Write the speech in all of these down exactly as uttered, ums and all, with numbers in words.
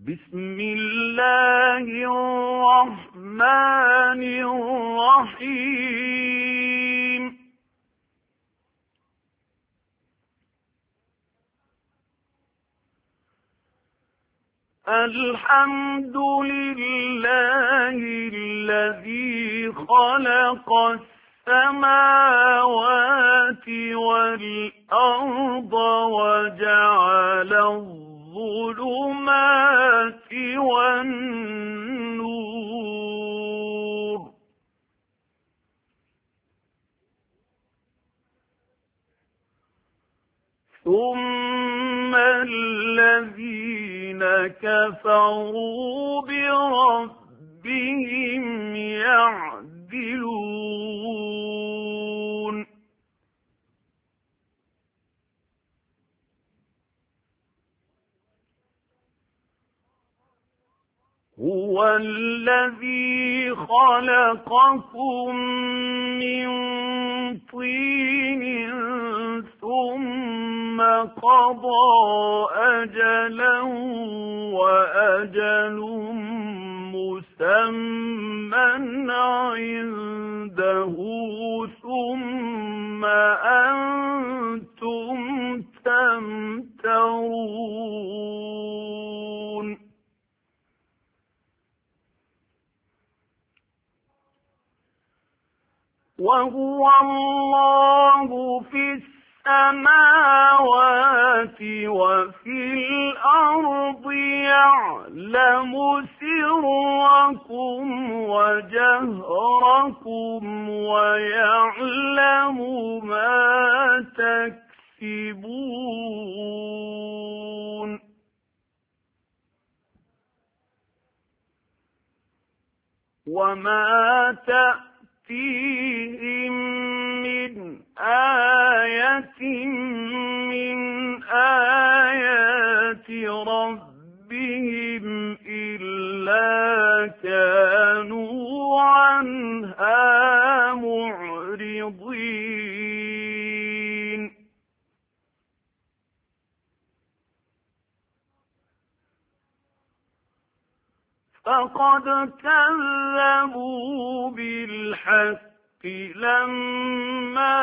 بسم الله الرحمن الرحيم الحمد لله الذي خلق السماوات والأرض وجعل الظلمات والنور ثم الذين كفروا بربهم يعدلون هو الذي خلقكم من طين ثم قضى أجلا وأجل مسمى عنده ثم أنتم تمترون وهو الله في السماوات وفي الأرض يعلم سركم وجهركم ويعلم ما تكسبون وما تأتون فيهم من آية من آيات ربهم إلا كانوا عنها معرضين فقد كذبوا بالحق لما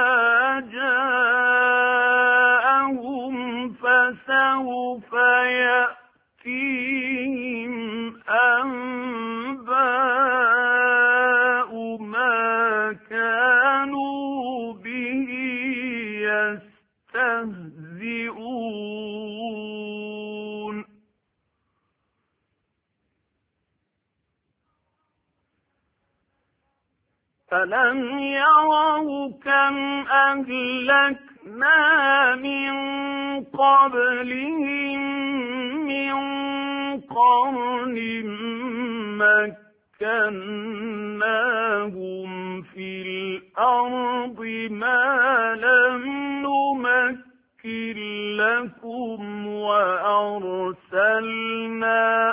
جاءهم فسوف يأتيهم أنباء ما كانوا به يستهزئون ألم يروا كم أهلكنا من قبلهم من قرن مكناهم في الأرض ما لم نمكن لكم وأرسلنا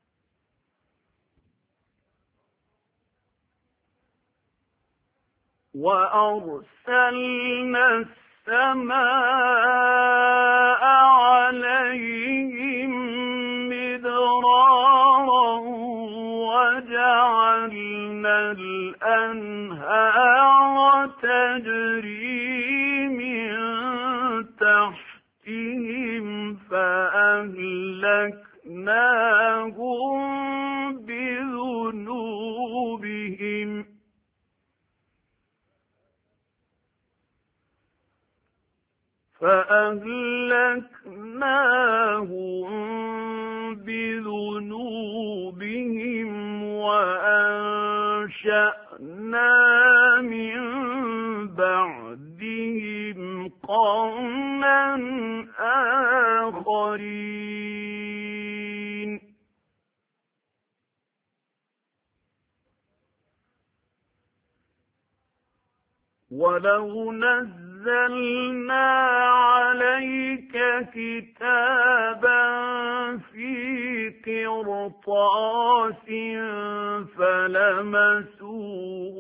وأرسلنا السماء عليهم مدرارا وجعلنا الأنهار تجري من تحتهم فأهلكناهم بذنوبهم فأهلكناهم بذنوبهم وأنشأنا من بعدهم قرنا آخرين ولو نزلنا عليك كتابا في قرطاس فلمسوه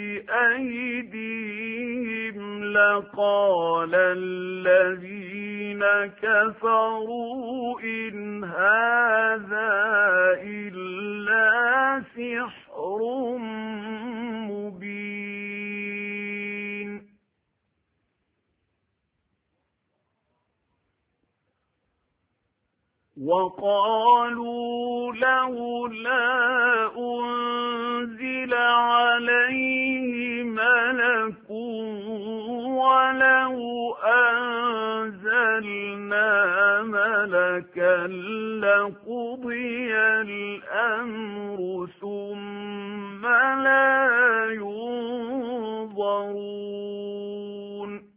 بأيديهم لقال الذين الذين كفروا إن هذا إلا سحر مبين وقالوا لولا أنزل عليه ملك ولو أنزلنا ملكا لقضي الأمر ثم لا ينظرون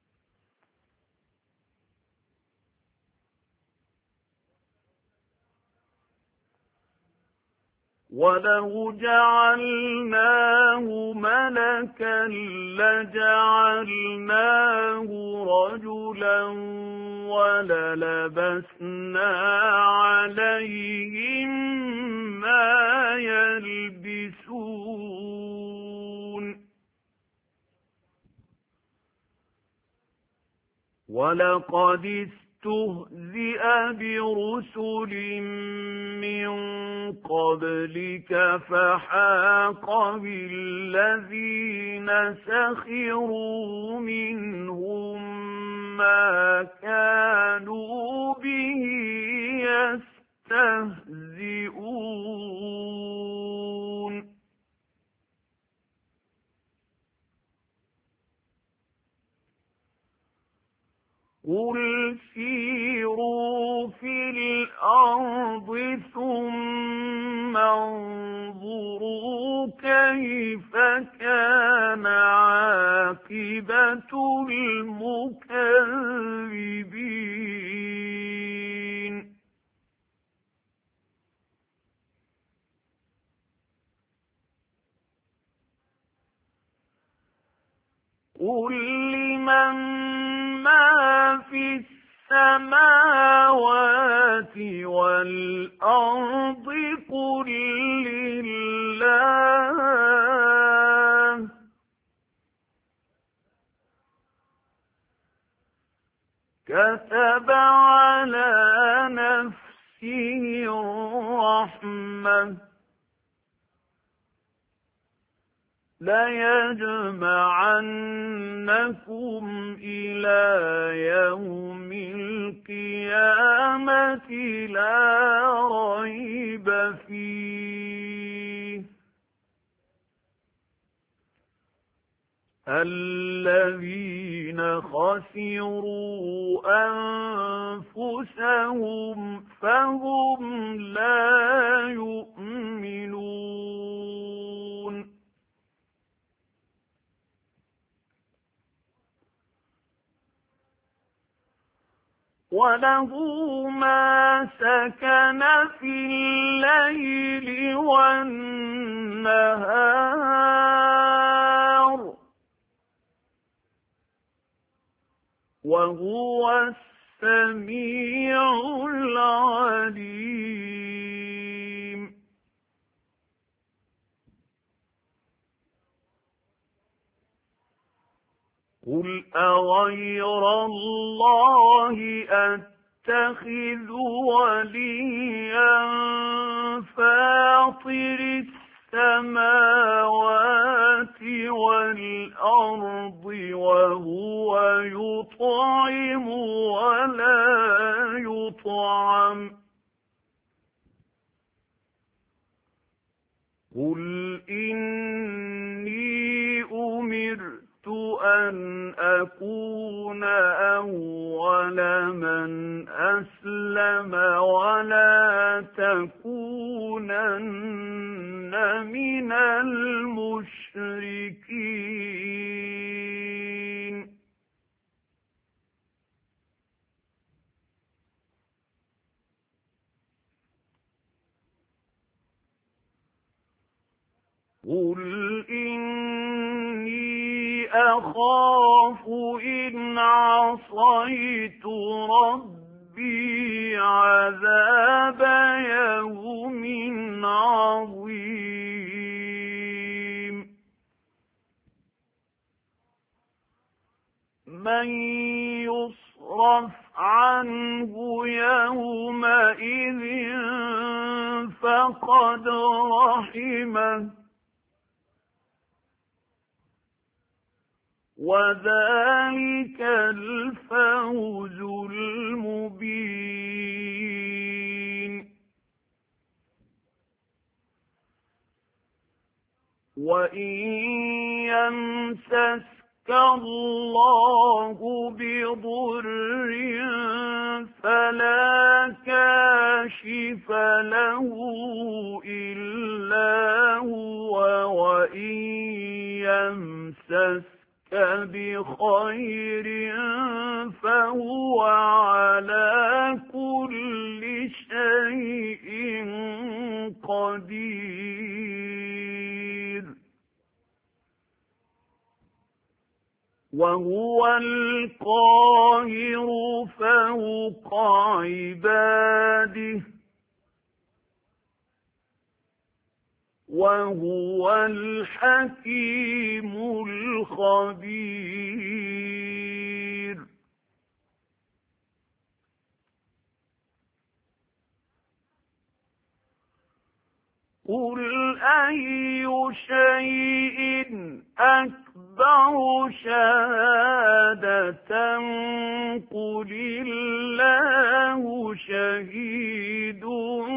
ولو جعلناه ملكا لجعلناه رجلا وللبسنا عليهم ما يلبسون ولقد استهزئ برسل من قبلك فحاق بالذين سخروا منهم ما كانوا به يستهزئون قل سيروا في الأرض ثم انظروا كيف كان عاقبة المكذبين قل لمن ما في السماوات والأرض قل لله كتب على نفسه الرحمة ليجمعنكم إلى يوم القيامة لا ريب فيه الذين خسروا أنفسهم فهم لا يؤمنون وله ما سكن في الليل والنهار وهو السميع العليم قل أغير الله أتخذ وليا فاطر السماوات والأرض وهو يطعم ولا يطعم قل إني أمرت أن أكون أول من أسلم ولا تكونن من المشركين قل إني أخاف إن عصيت ربي عذاب يوم عظيم من يصرف عنه يومئذ فقد رحمه وذلك الفوز المبين. وإن يمسسك الله بضر فلا كاشف له إلا هو وإن يمسسك بخير فهو على كل شيء قدير. وهو القاهر فوق عباده وهو الحكيم الخبير. قل أي شيء أكبر شهادة قل الله شهيد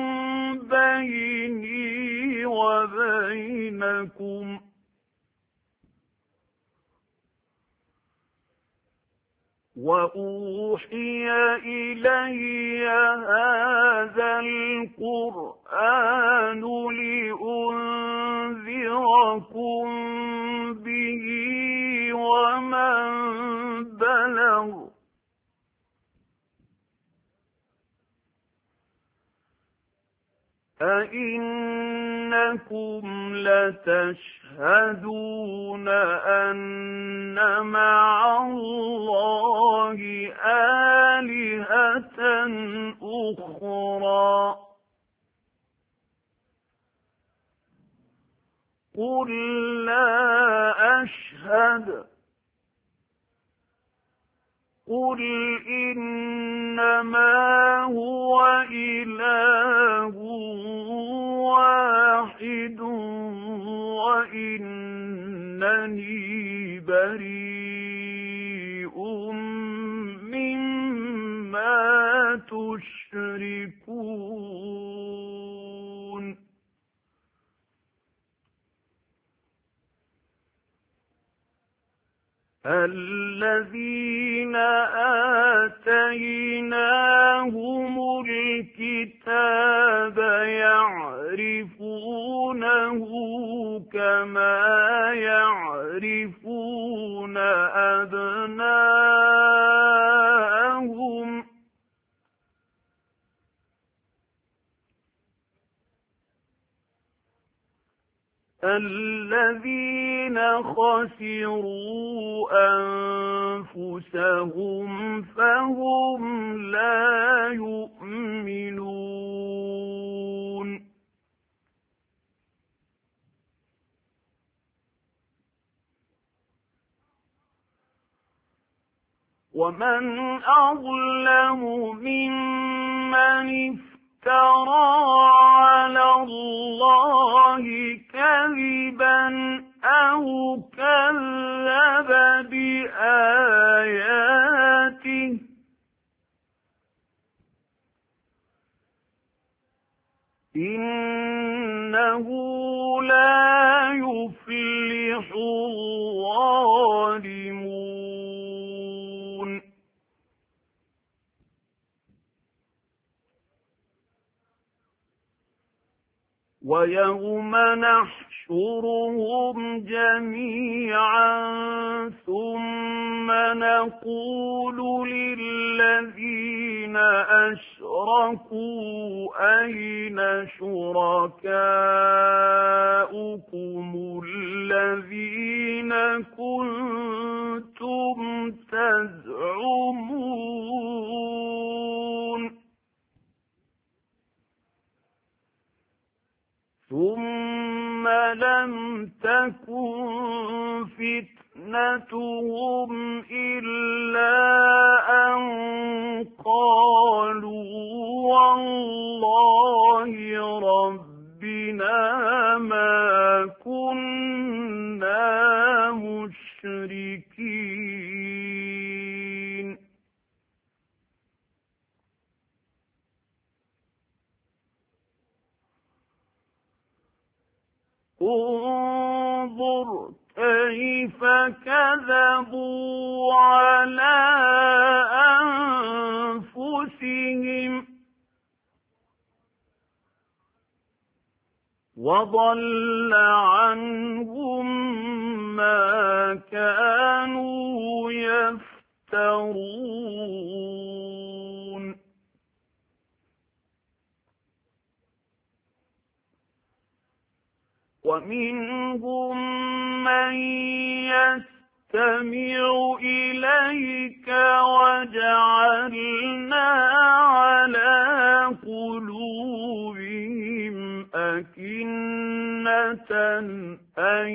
بيني وبينكم وأوحي إلي هذا القرآن لأنذركم به ومن بلغ أئنكم لتشهدون أن مع الله آلهة أخرى قل لا أشهد قل إنما هو إله واحد وإنني بريء مما تشركون. الذين آتيناهم الكتاب يعرفونه كما يعرفون أبناءهم الذين خسروا أنفسهم فهم لا يؤمنون. ومن أظلم ممن افترى على الله كذبا أو كذب بآياته إنه لا يفلح الظالمون. ويوم نحشرهم جميعا ثم نقول للذين أشركوا أين شركاؤكم الذين كنتم تزعمون ثم لم تكن فتنتهم إلا أن قالوا انظر كيف كذبوا على أنفسهم وضل عنهم ما كانوا يفترون ومنهم من يستمع إليك وجعلنا على قلوبهم أكنة أن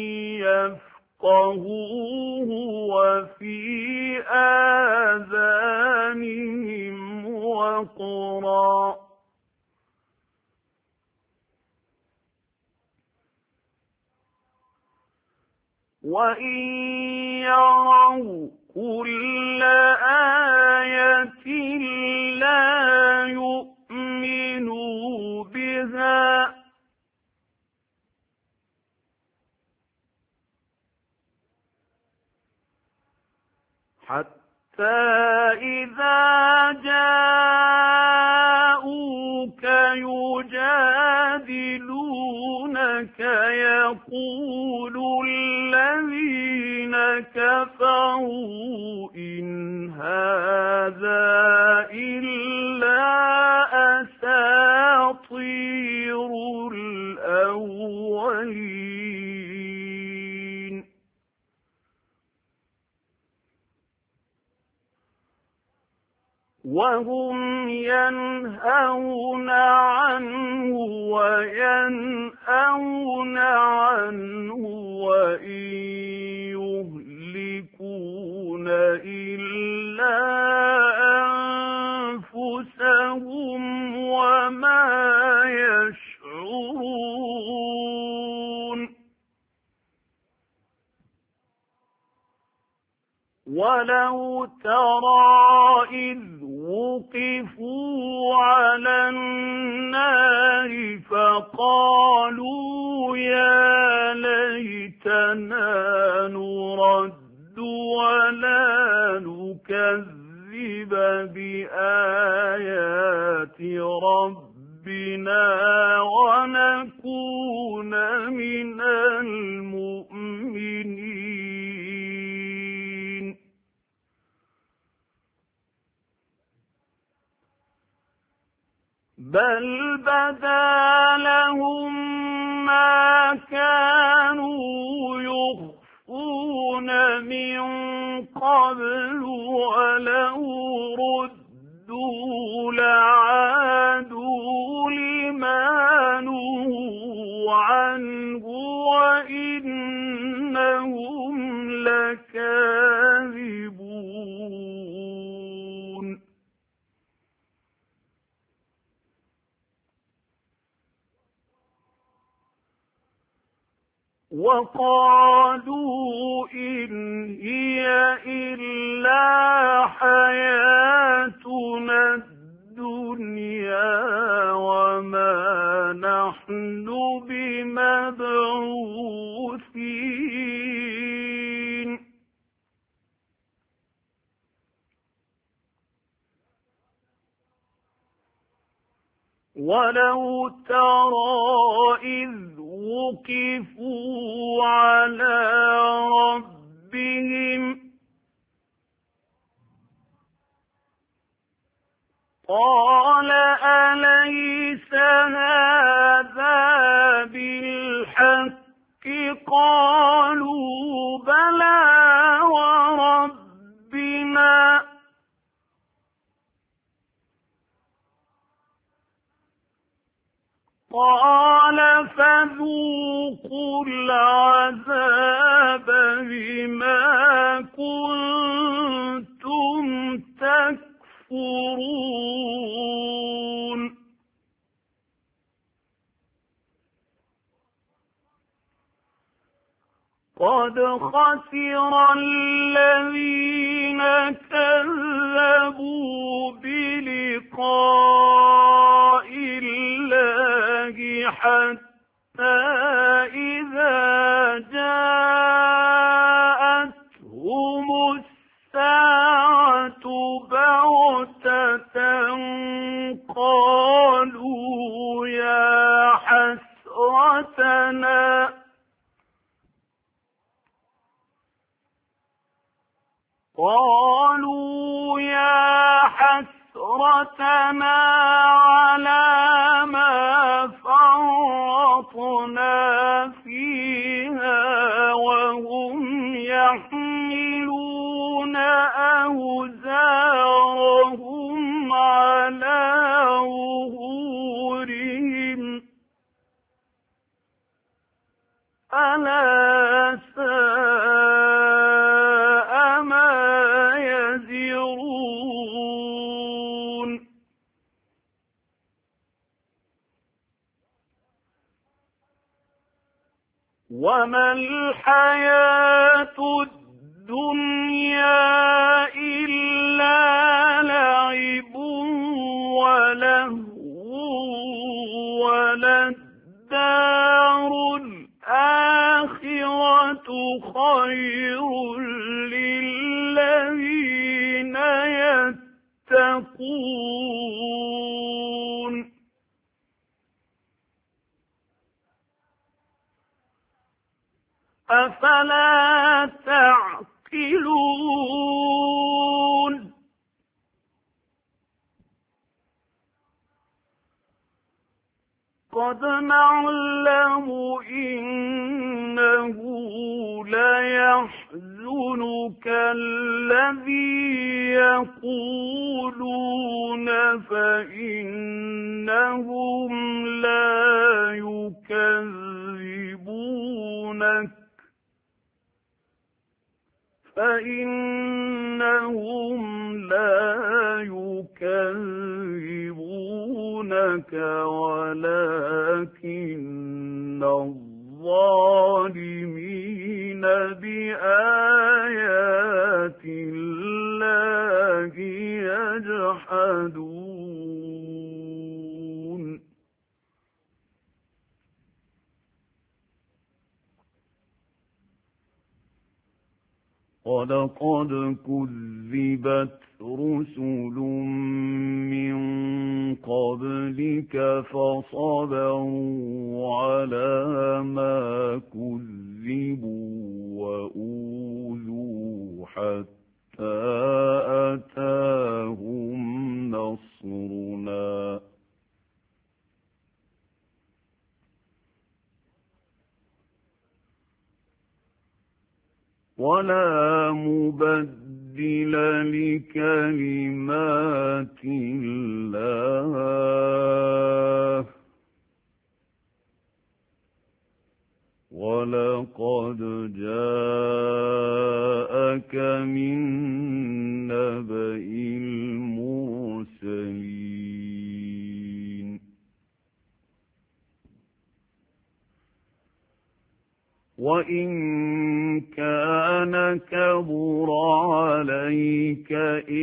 يفقهوه وفي آذانهم وقرا وإن يروا كل آية لا يؤمنوا بها حتى إذا جاءوك يجادلونك يقول الذين كفروا إن هذا إلا أساطير الأولين وهم ينهون عنه وينأون عنه وإن يهلكون إلا أنفسهم وما يشعرون ولو ترى إذ وقفوا على النار فقالوا يا ليتنا نرد ولا نكذب بآيات ربنا ونكون من المؤمنين بل بدا لهم ما كانوا يخفون من قبل ولو ردوا لعادوا لما نهوا عنه وإنهم لكاذبون وقالوا إن هي إلا حياتنا الدنيا وما نحن بمبعوثين ولو ترى إذ وقفوا على ربهم قال أليس هذا بالحق قالوا بلى وربنا قال فذوقوا العذاب بما كنتم تكفرون قد خسر الذين كذبوا بلقاء الله حتى بغتة قالوا يا حسرتنا قالوا يا حسرتنا على ما فرطنا فيها وهم يحملون أوزارهم على ظهورهم ألا ساء ما يزرون وما الحياة الدنيا إلا لعب ولهو وللدار الآخرة خير للذين يتقون أفلا تعقلون قد نعلم إنه ليحزنك الذي يقولون فإنهم لا يكذبونك فإنهم لا يكذبونك ولكن الظالمين بآيات الله يجحدون ولقد كذبت رسل من قبلك فصبروا على ما كذبوا وأوذوا حتى أتاهم نصرنا ولا مبدل لكلمات الله ولقد جاءك من نبأ المرسلين وإن كان كبر عليك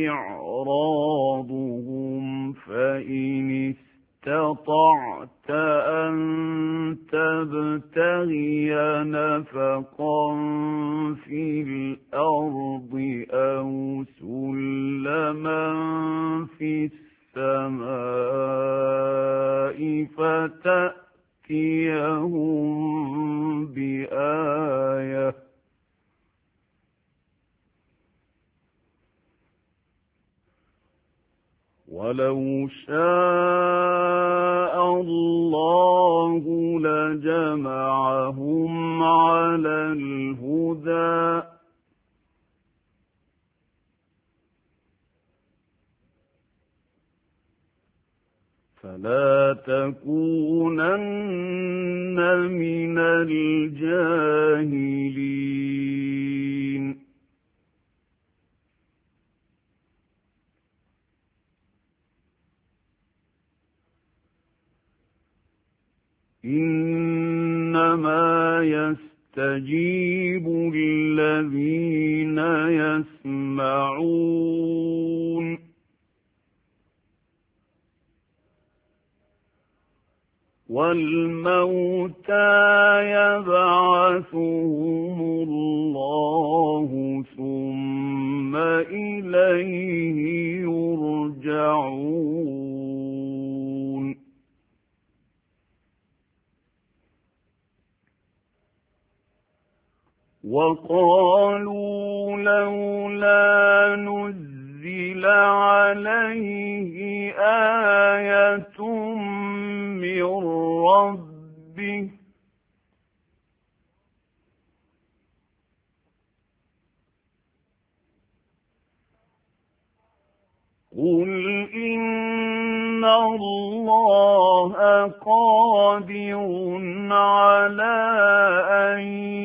إعراضهم فإن استطعت أن تبتغي نفقا في الأرض أو سلما في السماء فتأتيهم بآية ولو شاء الله لجمعهم على الهدى فلا تكونن من الجاهلين إنما يستجيب الذين يسمعون والموتى يبعثهم الله ثم إليه يرجعون وقالوا لولا نزل عليه آية من ربه قل إن الله قادر على أن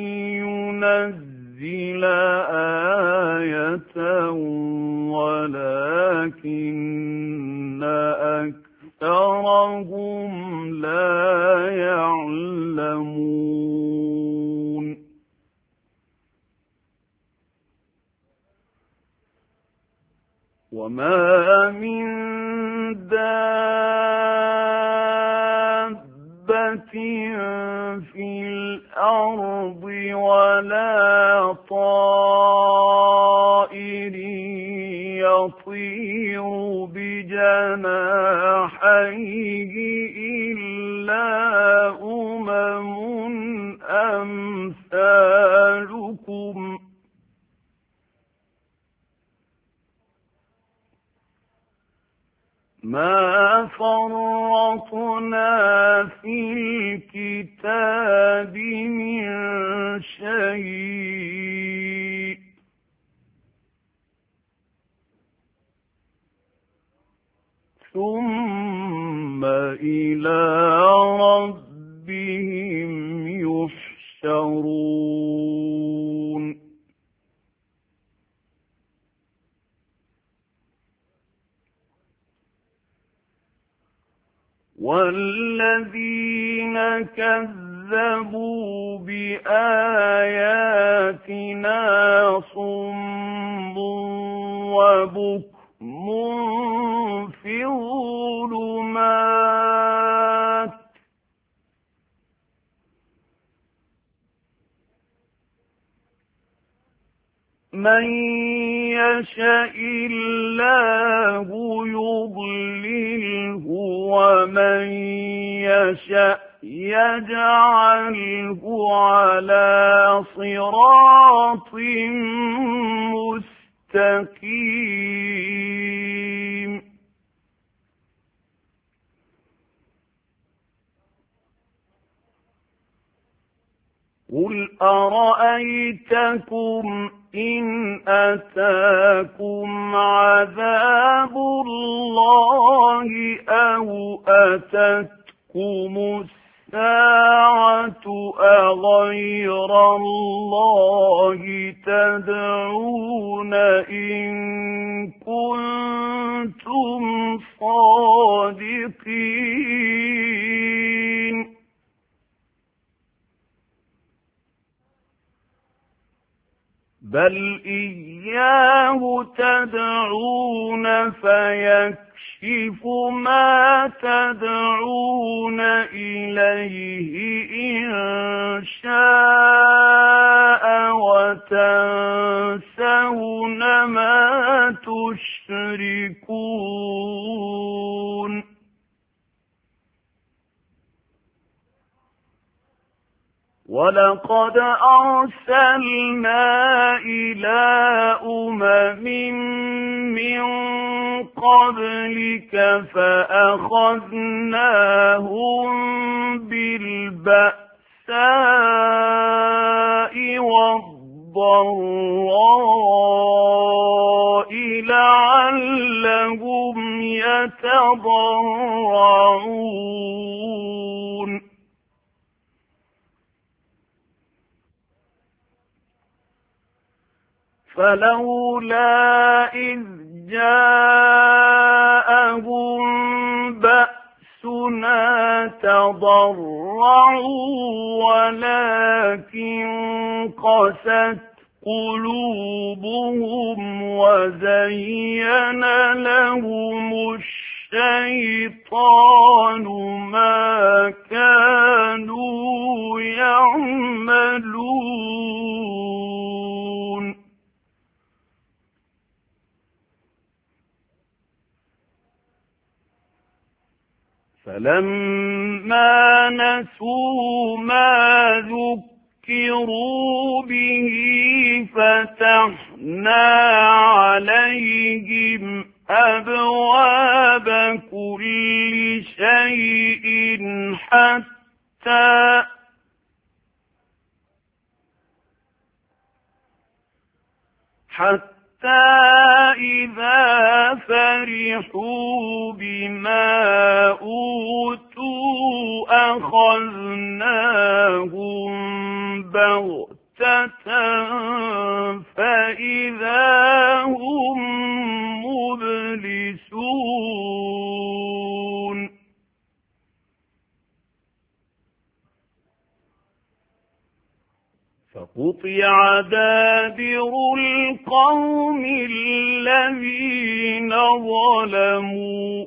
ينزل آية ولكن أكثرهم لا يعلمون وما من دابة في الأرض ولا طائر يطير بجناحيه إلا أمم أمثالكم ما فرطنا في الكتاب من شيء ثم إلى ربهم يحشرون والذين كذبوا بآياتنا صم وبكم في الظلمات من يشاء الله يضلله ومن يشاء يجعله على صراط مستقيم قل أرأيتكم إن أتاكم عذاب الله أو أتتكم الساعة أغير الله تدعون إن كنتم صادقين بل إياه تدعون فيكشف ما تدعون إليه إن شاء وتنسون ما تشركون ولقد أرسلنا إلى أمم من قبلك فأخذناهم بالبأساء والضراء لعلهم يتضرعون فلولا إذ جاءهم بأسنا تضرعوا ولكن قست قلوبهم وزين لهم الشيطان ما كانوا يعملون فلما نسوا ما ذكروا ذكروا به فتحنا عليهم أبواب كل شيء حتى حتى إذا فرحوا بما أوتوا أخذناهم بغتة فإذا هم مبلسون فقطع دابر القوم الذين ظلموا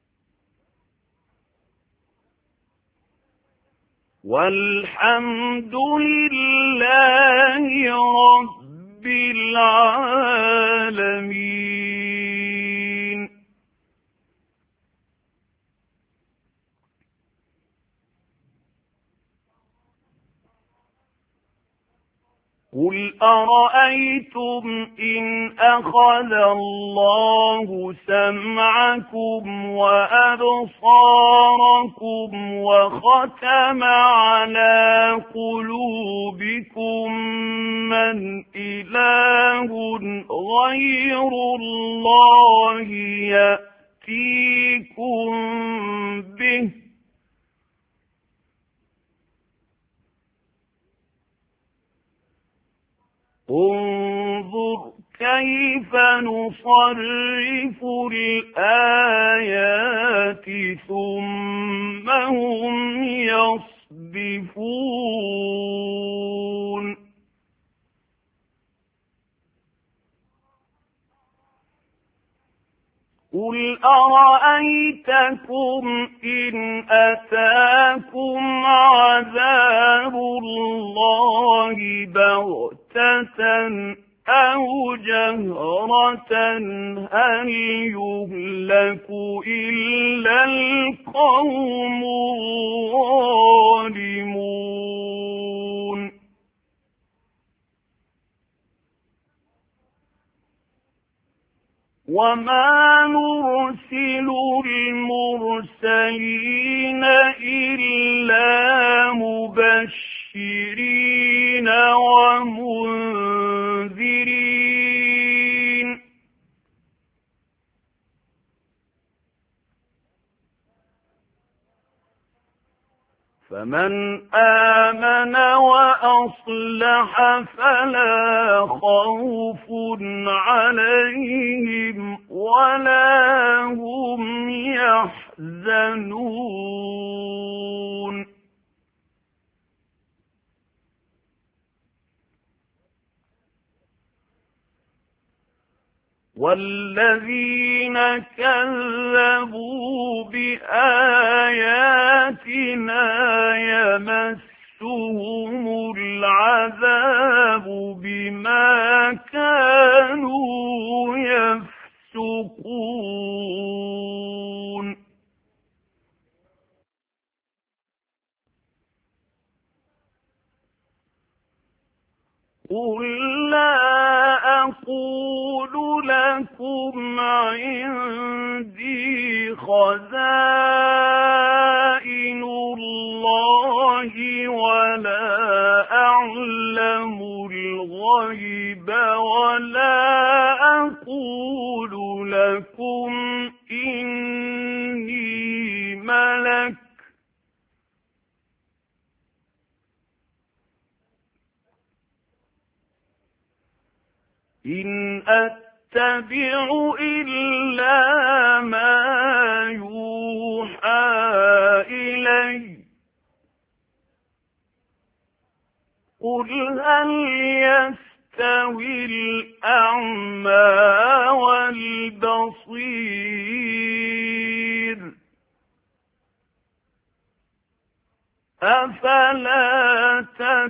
والحمد لله رب العالمين. قل أرأيتم إن أخذ الله سمعكم وأبصاركم وختم على قلوبكم من إله غير الله يأتيكم به انظر كيف نصرف الآيات ثم هم يصدفون. قل أرأيتكم إن أتاكم عذاب الله بغتة أو جهرة هل يهلك إلا القوم الظالمون. وما نرسل المرسلين إلا مبشرين ومنذرين فمن آمن وأصلح فلا خوف عليهم ولا هم يحزنون. والذين كذبوا بآياتنا يمسهم العذاب بما كانوا يفسقون. قل لا أقول لكم عندي خزائن الله ولا أعلم الغيب ولا أقول لكم إني ملك إن أتبع إلا ما يوحى إلي قل هل يستوي الأعمى والبصير أفلا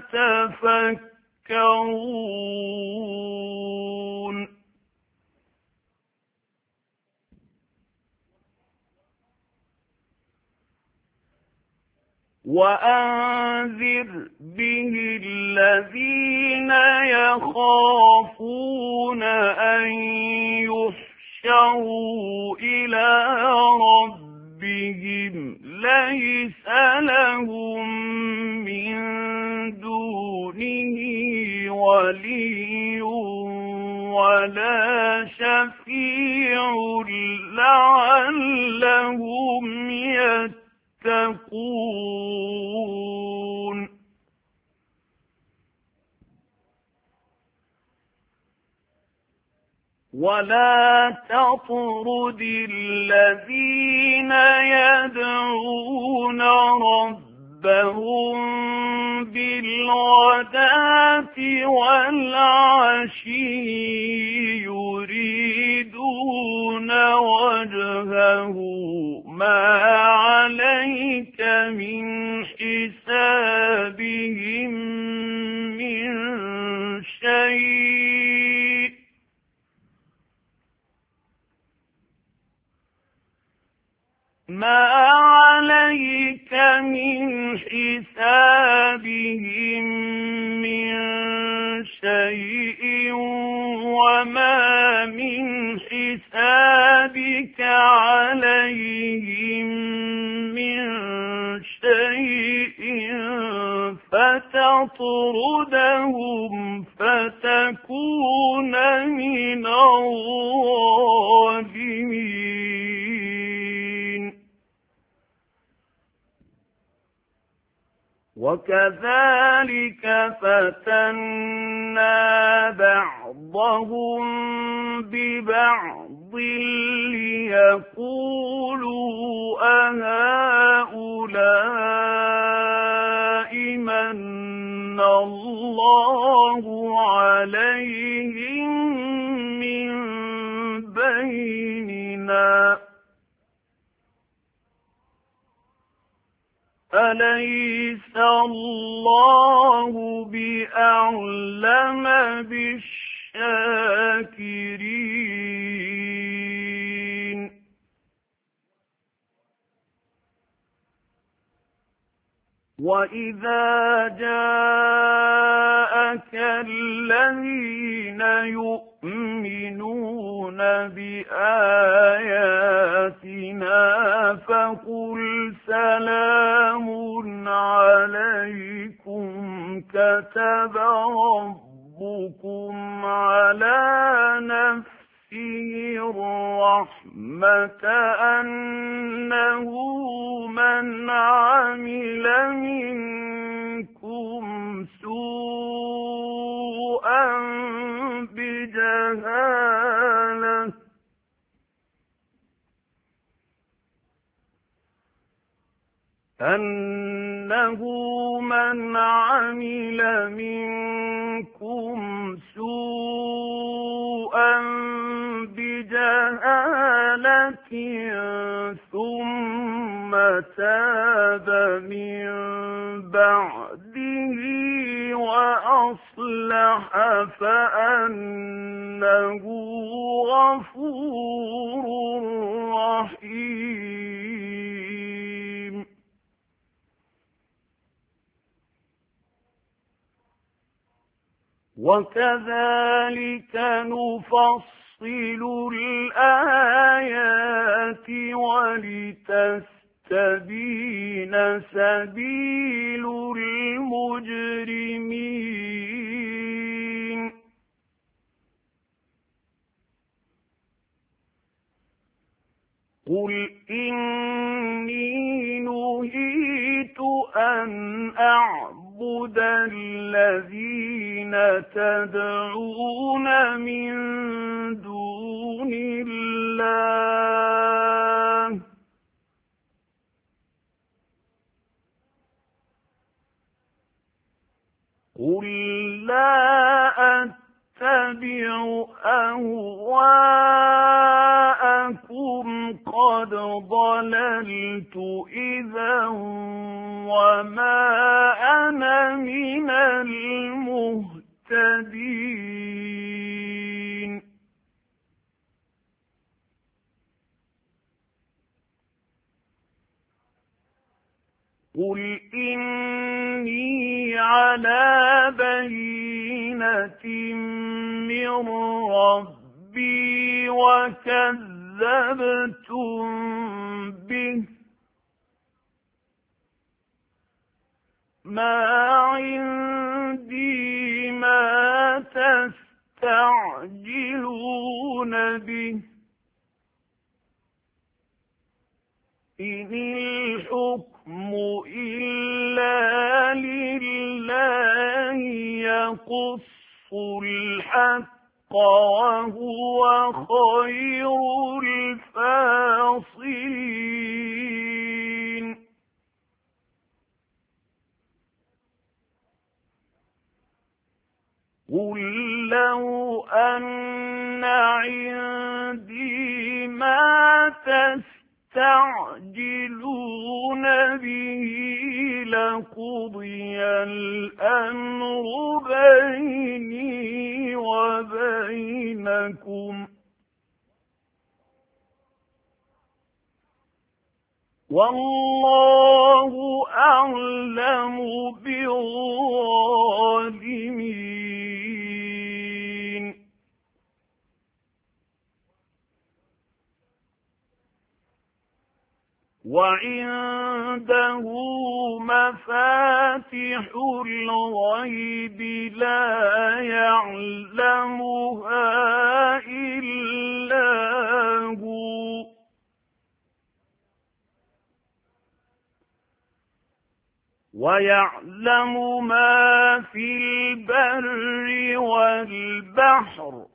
تتفكرون. وأنذر به الذين يخافون أن يحشروا إلى ربهم ليس لهم من دونه ولي ولا شفيع لعلهم يتقون ولا تطرد الذين يدعون ربهم بالغداة والعشي يريدون وجهه ما عليك من حسابهم من شيء ما عليك من حسابهم من شيء وما من حسابك عليهم من شيء فتطردهم فتكون من الظالمين وكذلك فتنا بعضهم ببعض ليقولوا أهؤلاء من الله عليهم من بيننا أليس الله بأعلم بالشاكرين وإذا جاءك الذين يؤمنون بآياتنا فقل سلام عليكم كتب ربكم على نفسه الرحمة أنه من عمل منكم سوءا بجهالة أنه من عمل منكم سوءا بجهالة ثم تاب من بعده وأصلح فأنه غفور رحيم وكذلك نفصل الآيات ولتستبين سبيل المجرمين قل إني نهيت أن أعبد الذين تدعون من دون الله قل لا أتبع أهواءكم قد ضللت إذا وما أنا من المهتدين قل إني على بينة من ربي وكذبتم به، ما عندي ما تستعجلون به، إن الحكم إلا لله يقص الحق وهو خير الفاصلين. قل لو أن عندي ما تستعجلون به لقضي الأمر بيني وبينكم، والله أعلم بالظالمين. وعنده مفاتح الغيب لا يعلمها إلا هو، ويعلم ما في البر والبحر،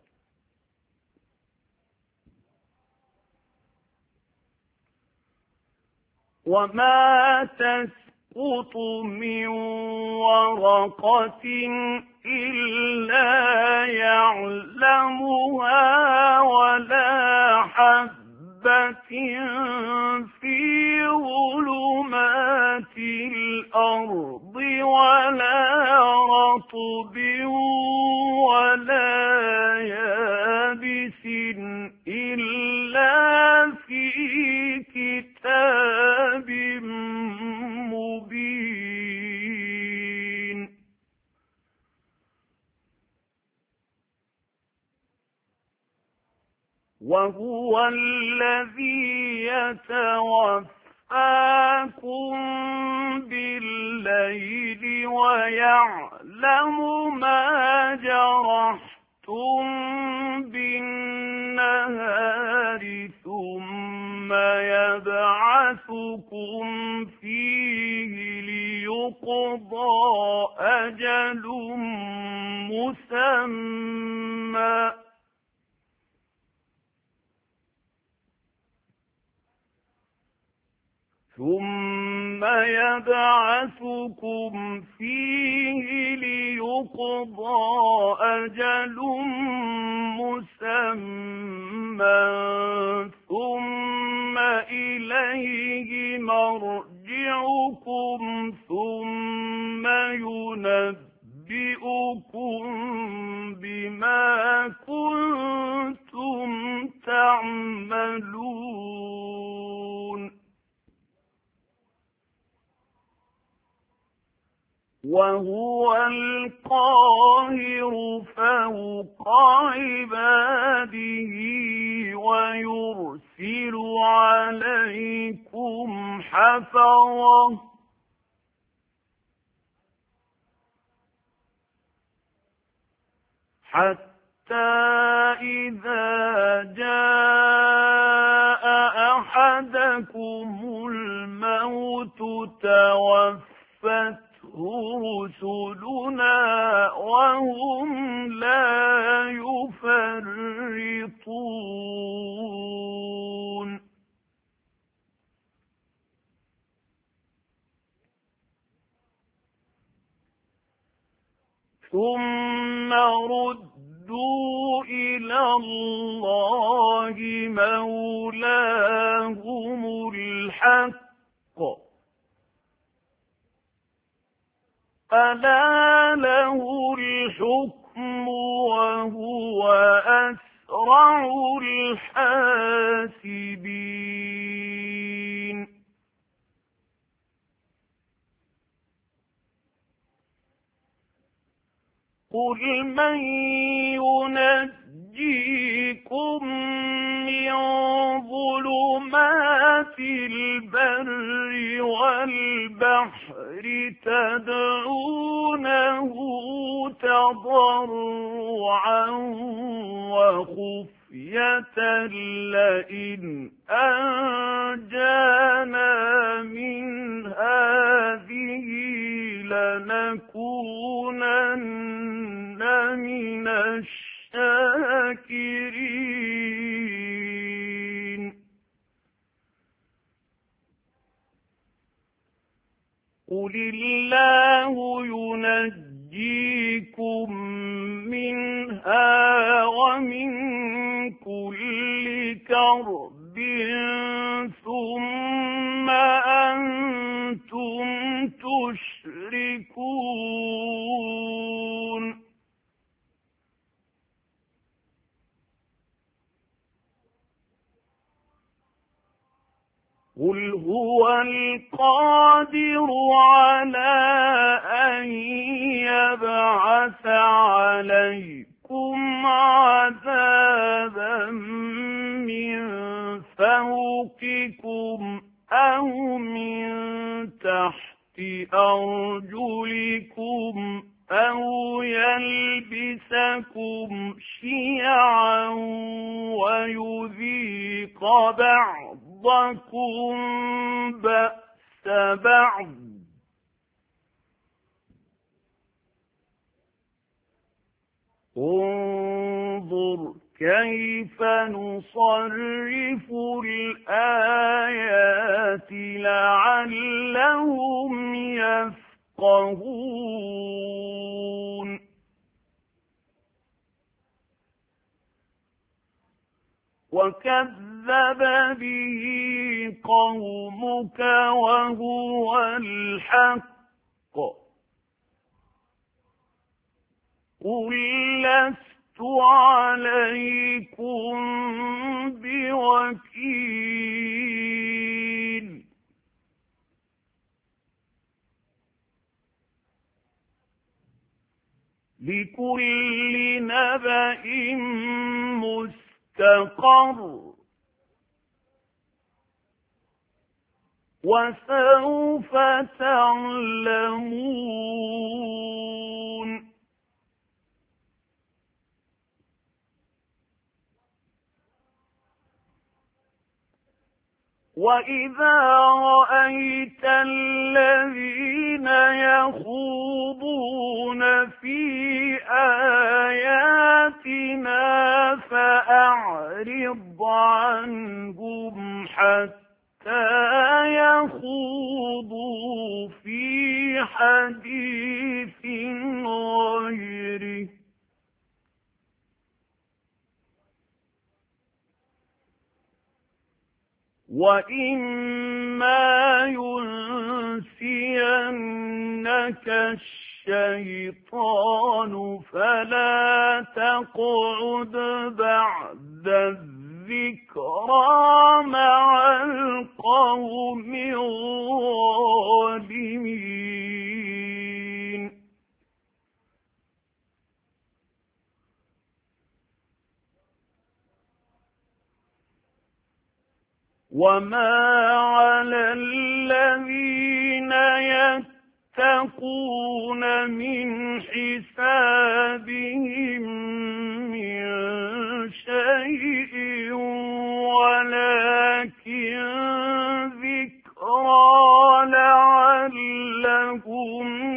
وما تسقط من ورقة إلا يعلمها ولا حبة في ظلمات الأرض ولا رطب ولا يابس إلا في كتاب مبين. وهو الذي يتوفاكم بالليل ويعلم ما جرحتم بالنهار ثم يبعثكم فيه ليقضى أجل مسمى، ثم يبعثكم فيه ليقضى أجل مسمى ثم إليه مرجعكم ثم ينبئكم بما كنتم تعملون. وهو القاهر فوق عباده ويرسل عليكم حفظة حتى إذا جاء أحدكم الموت توفت رسلنا وهم لا يفرطون. ثم ردوا إلى الله مولاهم الحق ألا له الحكم وهو أسرع الحاسبين. قل من ينجيكم من ظلمات البر والبحر تدعونه تضرعا وخفية لئن أنجانا من هذه لنكونن من الشاكرين قل الله ينجيكم منها ومن كل كرب ثم أنتم تشركون قل هو القادر على أن يبعث عليكم عذابا من فوقكم أو من تحت أرجلكم أو يلبسكم شيعا ويذيق بعضكم بأس بعض انظر كيف نصرف الآيات لعلهم يفقهون وكذب به قومك وهو الحق قل لست عليكم بوكيل لكل نبأ مستقر وسوف تعلمون وإذا رأيت الذين يخوضون في آياتنا فأعرض عنهم حتى يخوضوا في حديث غيره وإما ينسينك الشيطان فلا تقعد بعد الذكرى مع القوم الظالمين وما على الذين يتقون من حسابهم من شيء ولكن ذكرى لعلهم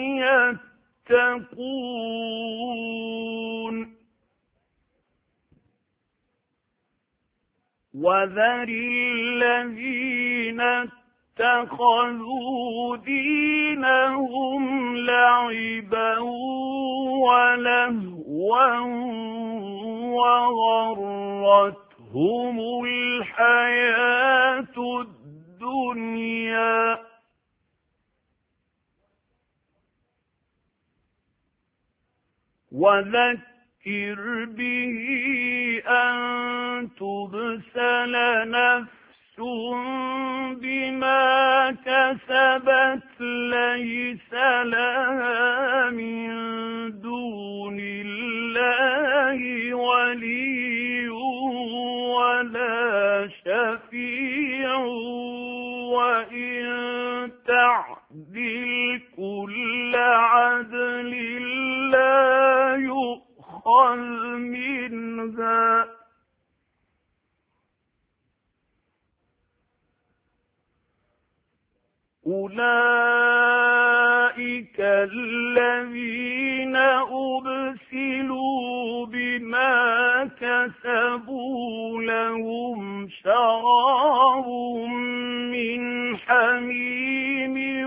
يتقون وذر الذين اتخذوا دينهم لعبا ولهوا وغرتهم الحياة الدنيا وذكر به أن تبسل نفس بما كسبت ليس لها من دون الله ولي ولا شفيع وإن تعدل كل عدل لا يؤخذ منها أولئك الذين أبسلوا بما كسبوا لهم شراب من حميم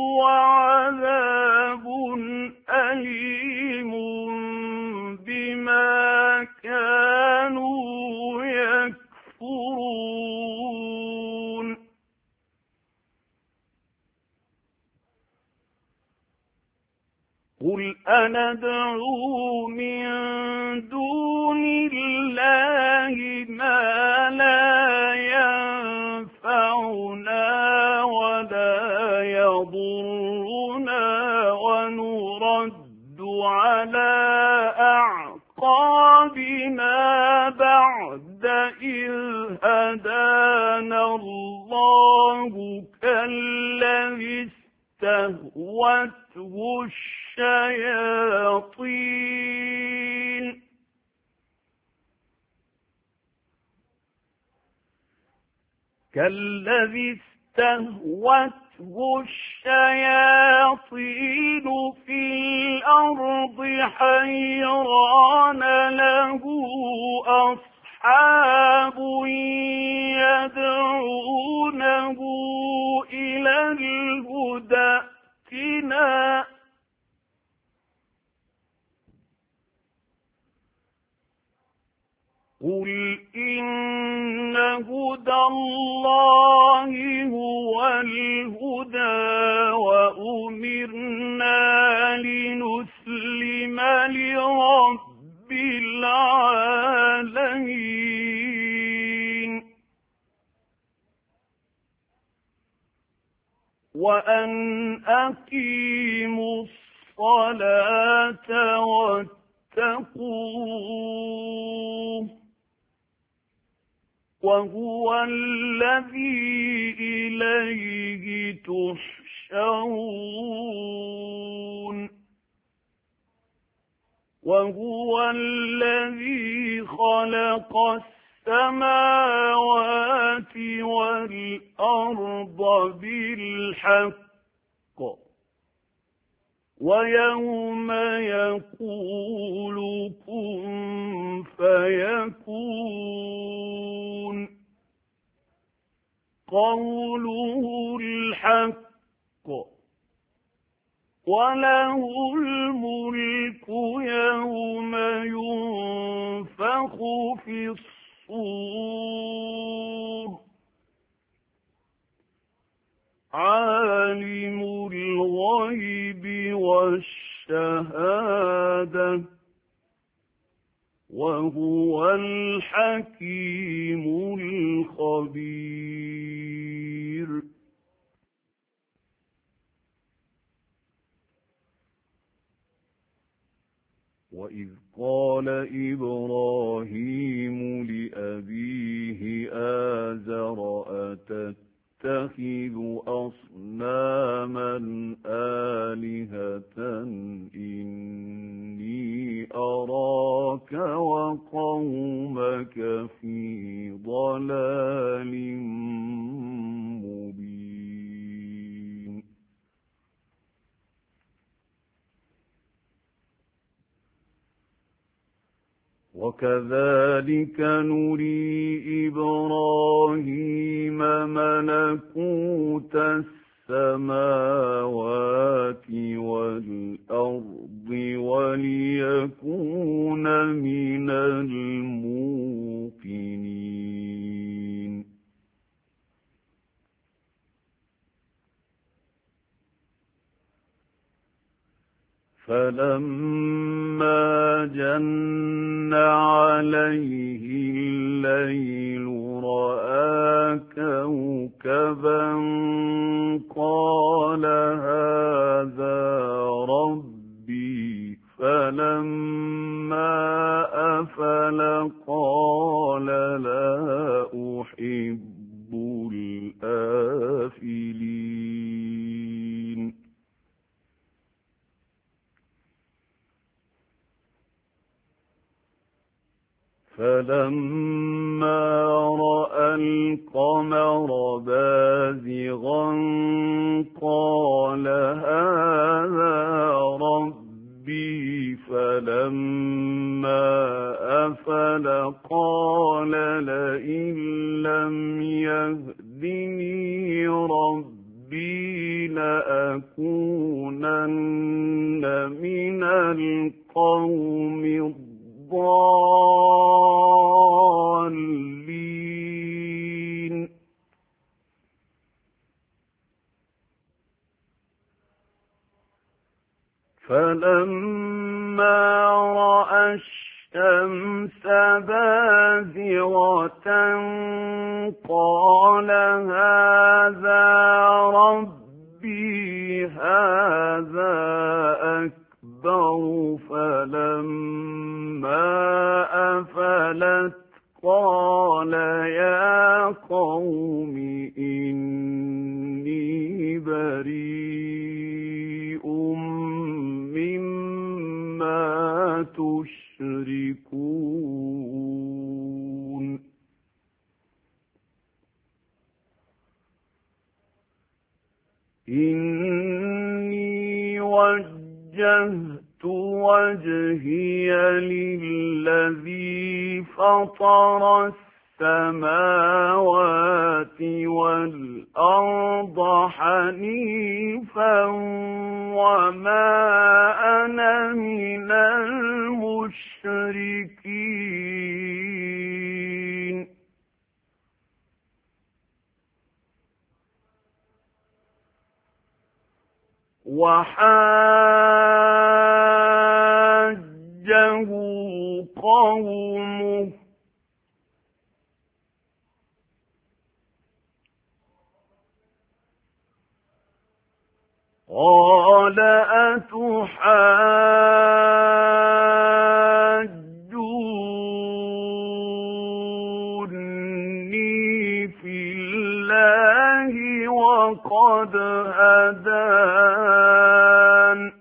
وعذاب أليم بما كانوا يكفرون قل أندعو من دون الله ما لا ينفعنا ولا يضرنا ونرد على أعقابنا بعد إذ هدانا الله كالذي استهوته الشياطين كالذي استهوته الشياطين في الأرض حيران له أصحاب يدعونه إلى الهدى ائتنا قل إن هدى الله هو الهدى وأمرنا لنسلم لرب العالمين وأن أقيموا الصلاة واتقوه وهو الذي إليه تحشرون وهو الذي خلق السماوات والأرض بالحق ويوم يقول كن فيكون قوله الحق وله الملك يوم ينفخ في الصور عالم الغيب والشهادة وهو الحكيم الخبير وإذ قال إبراهيم لأبيه آزر أتتخذ أصناما آلهة إني أراك وقومك في ضلال مبين وكذلك نري إبراهيم ملكوت السماوات والأرض وليكون من الموقنين فلما جن عليه الليل رأى كوكبا كوكبا قال هذا ربي فلما أفل قال لا أحب الآفلين فلما رأى القمر بازغا قال هذا ربي فلما أفل قال لئن لم يهدني ربي لأكونن من القوم الضالين فلما رأى الشمس بازغة قال هذا ربي هذا أكبر فلما أفلت قال يا قوم إني بريء مما تشركون إني وجهت وجهي للذي فطر السماوات والأرض حنيفا وما أنا من المشركين وحاجه قومه قال أتحاجوني في الله وقد هدان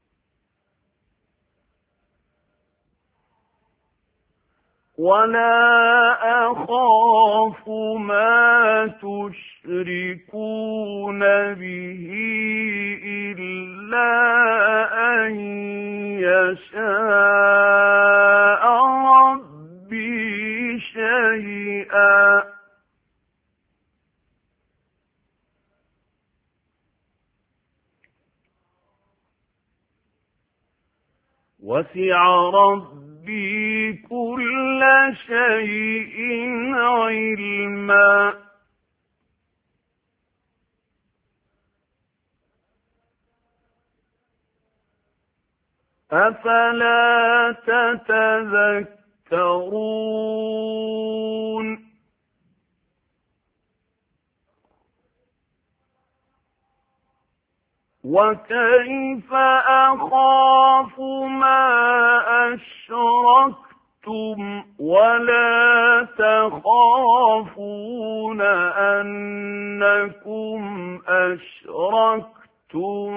ولا أخاف ما تشركون به إلا أن يشاء ربي شيئا وسع ربي كل شيء علما أفلا تتذكرون وكيف أخاف ما أشركتم ولا تخافون أنكم أشركتم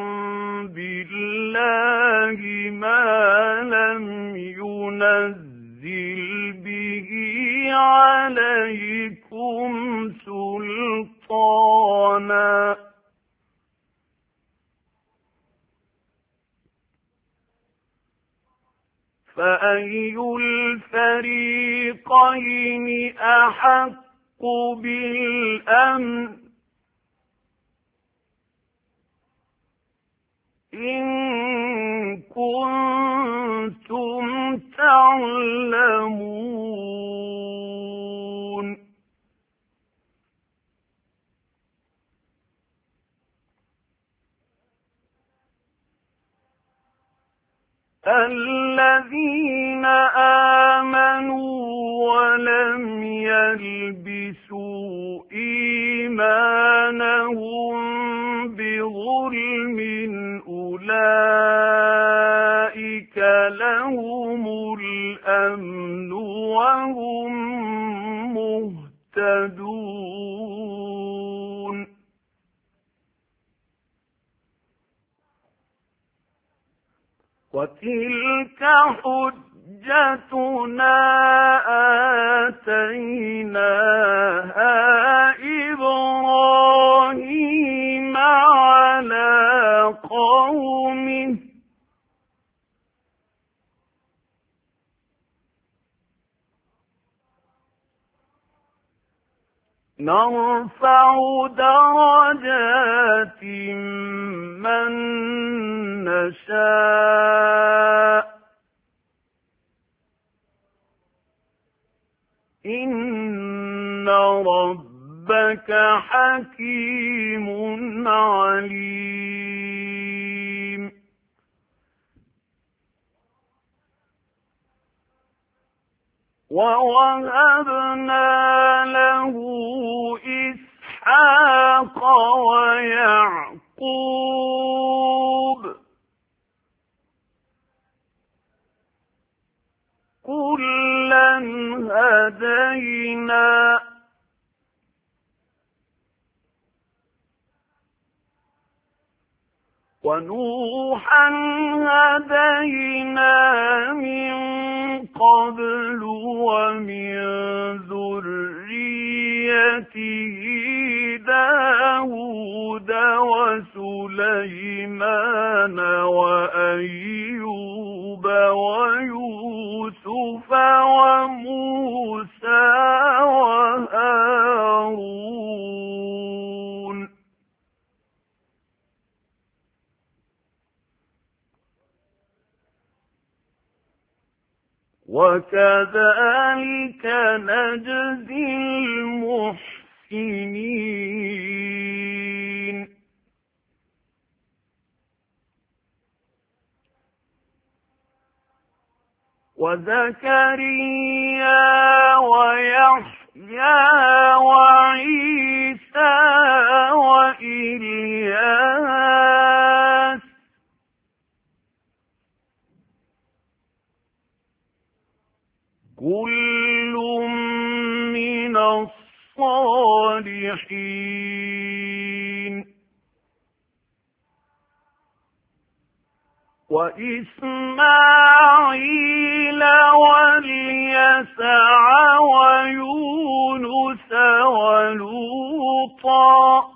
بالله ما لم ينزل به عليكم سلطانا فأي الفريقين أحق بالأمن إن كنتم تعلمون الذين آمنوا ولم يلبسوا إيمانهم مكانهم بظلم أولئك لهم الأمن وهم مهتدون وتلك حجتنا آتيناها إبراهيم على قومه نرفع درجات من نشاء إن ربك حكيم عليم ووهبنا له إسحاق ويعقوب كلا هدينا ونوحا هدينا من قبل ومن ذريته داود وسليمان وأيوب ويوسف وموسى وهارون وكذلك نجزي المحسنين وزكريا ويحيى وعيسى وإلياس كل من الصالحين وإسماعيل واليسع ويونس ولوطا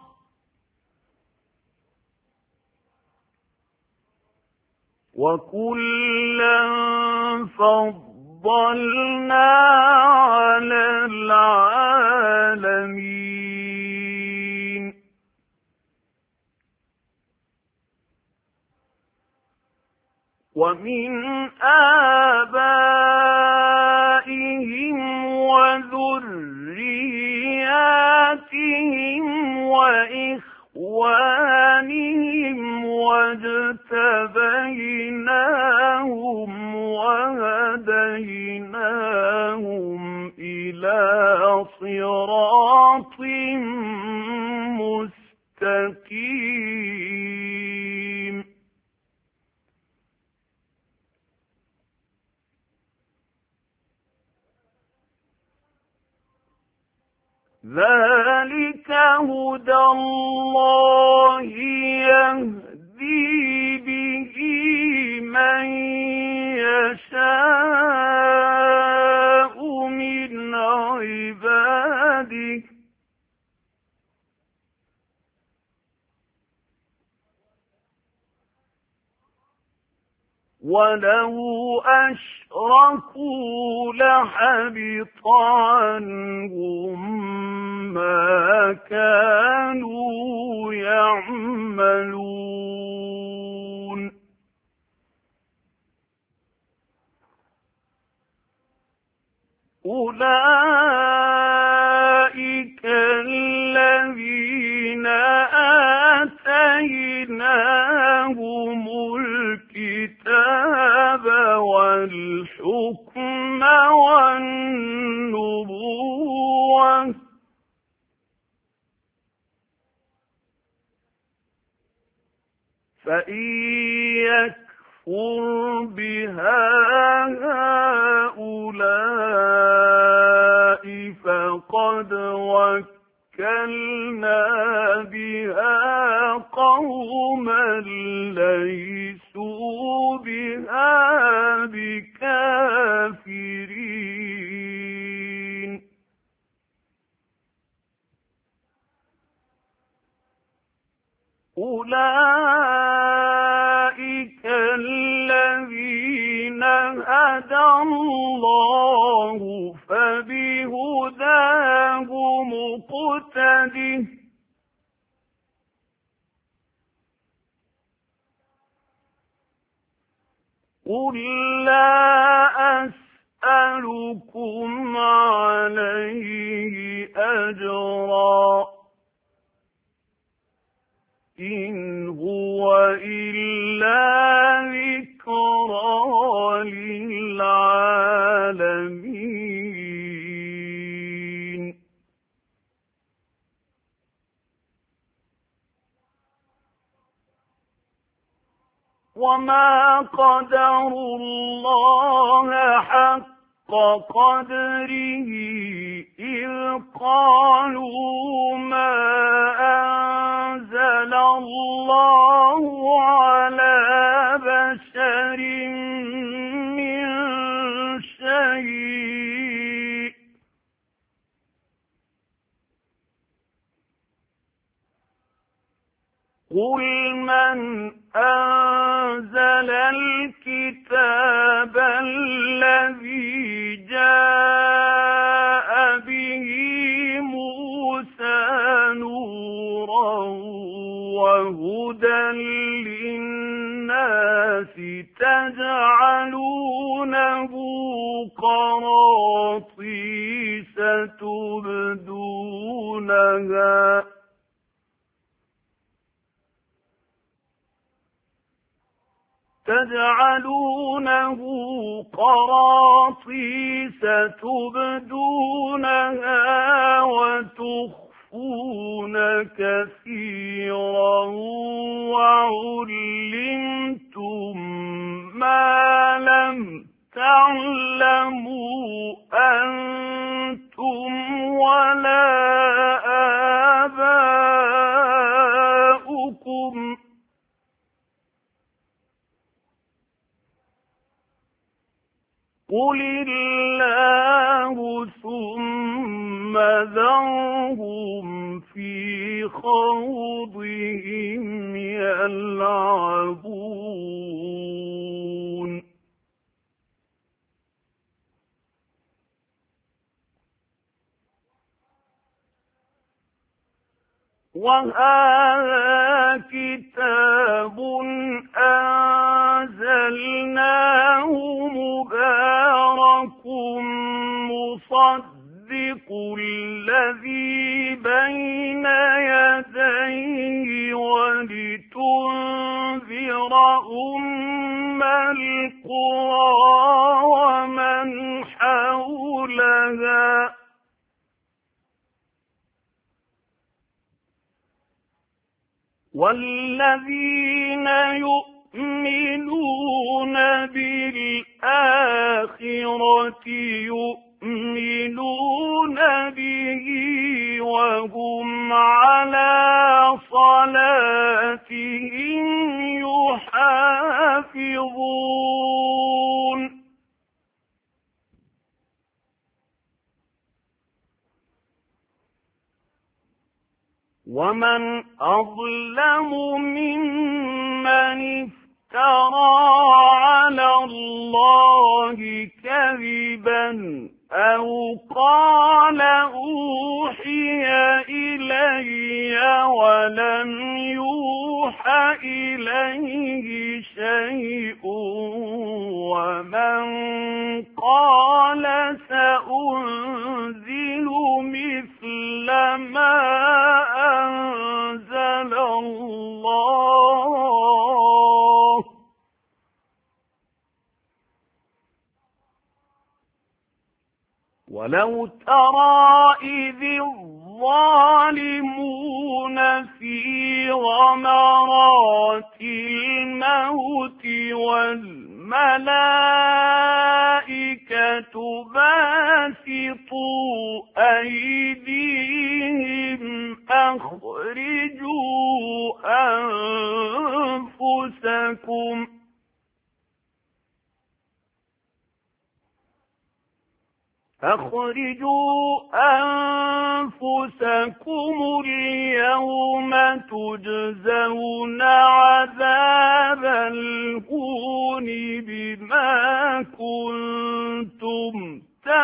وكلا فضلنا على العالمين ومن آبائهم وذرياتهم وإخوانهم واجتبيناهم وهديناهم إلى صراط مستقيم ذلك هدى الله يهدي به من يشاء من عباده ولو أشركوا لحبط عنهم ما كانوا يعملون أولئك الذين آتيناهم الكتاب والحكم والنبوة فإن يكفر بها هؤلاء فقد وكلنا بها قوما ليسوا بها بكافرين. أولئك الذين هدى الله فبهداه مقتده قل لا أسألكم عليه أجرا إن هو إلا ذكرى للعالمين. وما قدروا الله حق قدره إذ قالوا ما أنزل الله على بشر من شيء قل من أنزل الكتاب الذي جاء به موسى نورا وهدى للناس تجعلونه قراطيس تبدونها تجعلونه قراطيس تبدونها وتخفون كثيرا وعلمتم ما لم تعلموا أنتم ولا آباؤكم قل الله ثم ذرهم في خوضهم يلعبون. وهذا كتاب أنزلناه مبارك مصدق الذي بين يديه ولتنذر أم القرى ومن حولها والذين يؤمنون بالآخرة يؤمنون به وهم على صلاتهم يحافظون. ومن أظلم ممن افترى على الله كذبا أو قال أوحي إلي ولم يوحى إليه شيء ومن قال سأنزل مثل ما أنزل الله ولو ترى إذ الظالمون في غمرات والملائكة باسطوا أيديهم أخرجوا أنفسكم أخرجوا أنفسكم اليوم تجزون عذاب الهون بما كنتم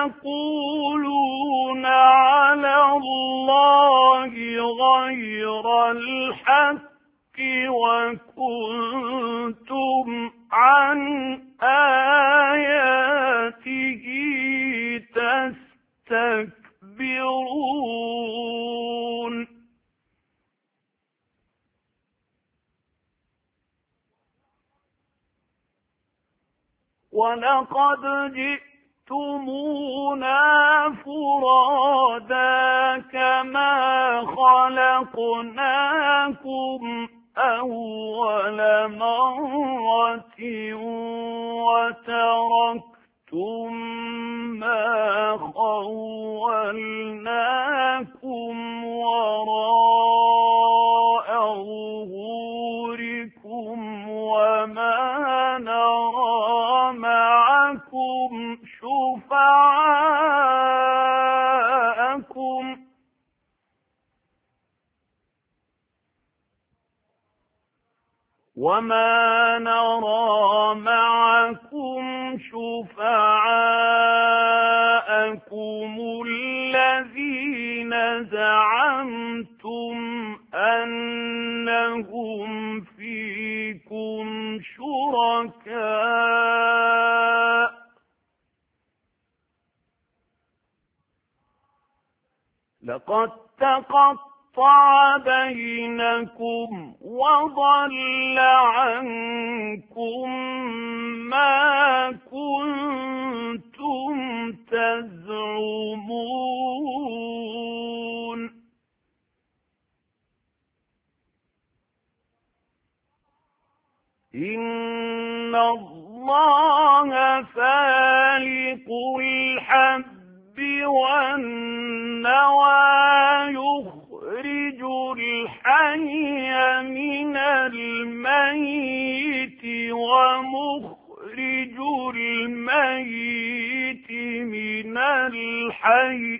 تقولون على الله غير الحق وكنتم عن آياته تستكبرون ولقد جئتمونا فرادا كما خلقناكم أول مرة وتركتم ما خولناكم وراء ظهوركم وما نرى معكم شفعاءكم وما نرى معكم شفعاءكم الذين زعمتم أنهم فيكم شركاء لقد تقطع بينكم وضل عنكم ما كنتم تزعمون إن الله فالق الحب والنوى يخرج الحي من الميت ومخرج الميت من الحي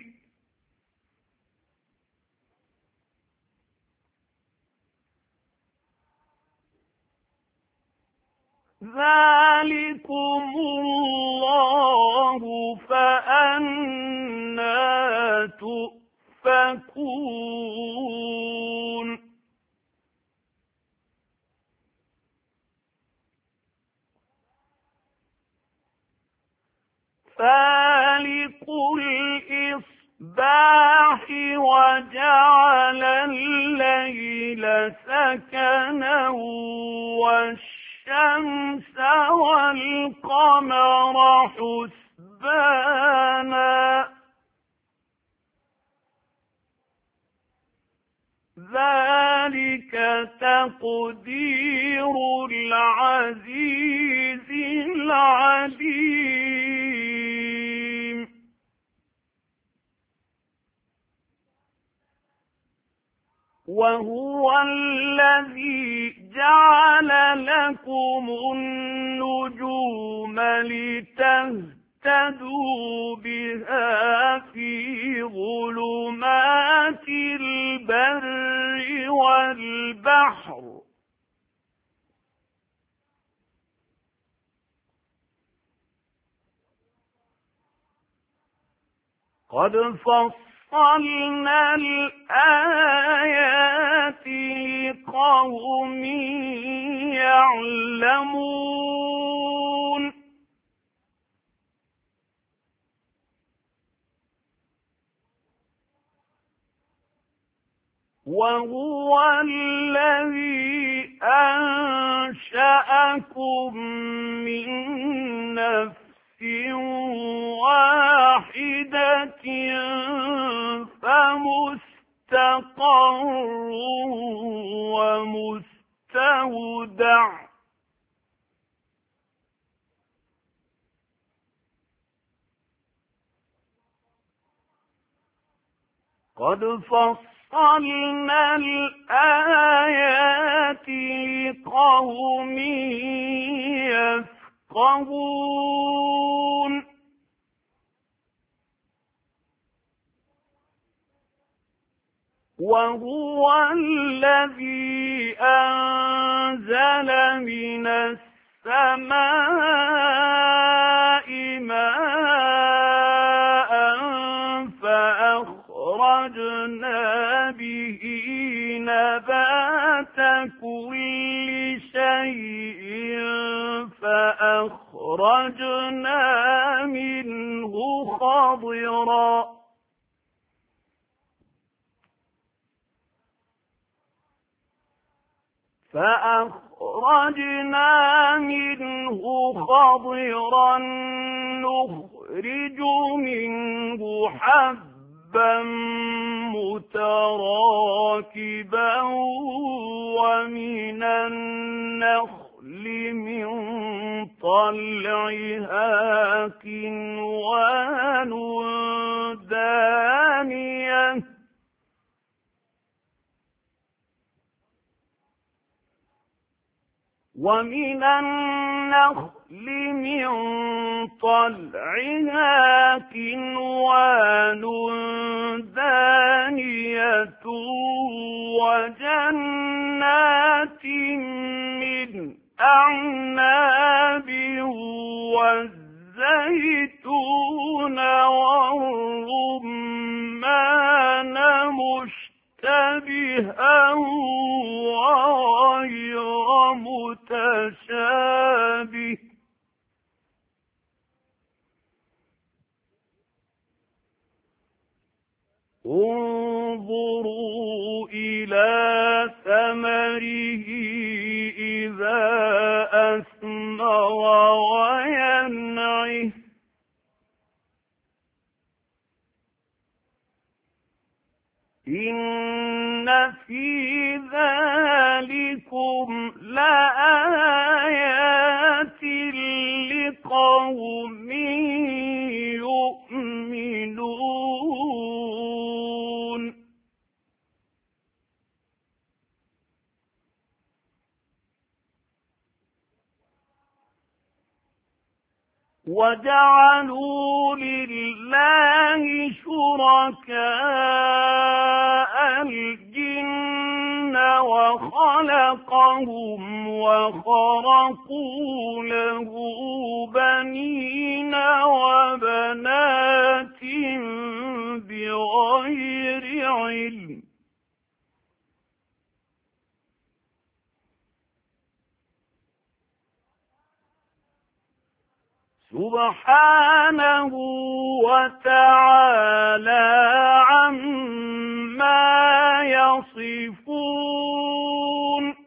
ذلكم الله فأنى تؤفكون فالق الإصباح وجعل الليل سكنا والشمس والقمر حسبانا ذلك تقدير العزيز العليم وهو الذي جعل لكم النجوم لتهتدوا بها في ظلمات البر والبحر قد فصلنا الآيات لقوم يعلمون وهو الذي أنشأكم من نفس واحدة فمستقر ومستودع قد فصلنا الآيات لقوم يفقهون وهو الذي أنزل من السماء ماء فأخرجنا به نبات كل شيء فأخرجنا منه خضرا فأخرجنا منه خضرا نخرج منه حبا متراكبا ومن النخل من طلعها كنوان دانية ومن النخل من طلعها كنوان دانية وجنات من أعناب والزيتون والرمان مشتبها وغير متشابه انظروا إلى ثمره إذا أثمر وينعه إن في ذلكم لآيات لقوم يؤمنون وجعلوا لله شركاء الجن وخلقهم وخرقوا له بنين وبنات بغير علم سبحانه وتعالى عما يصفون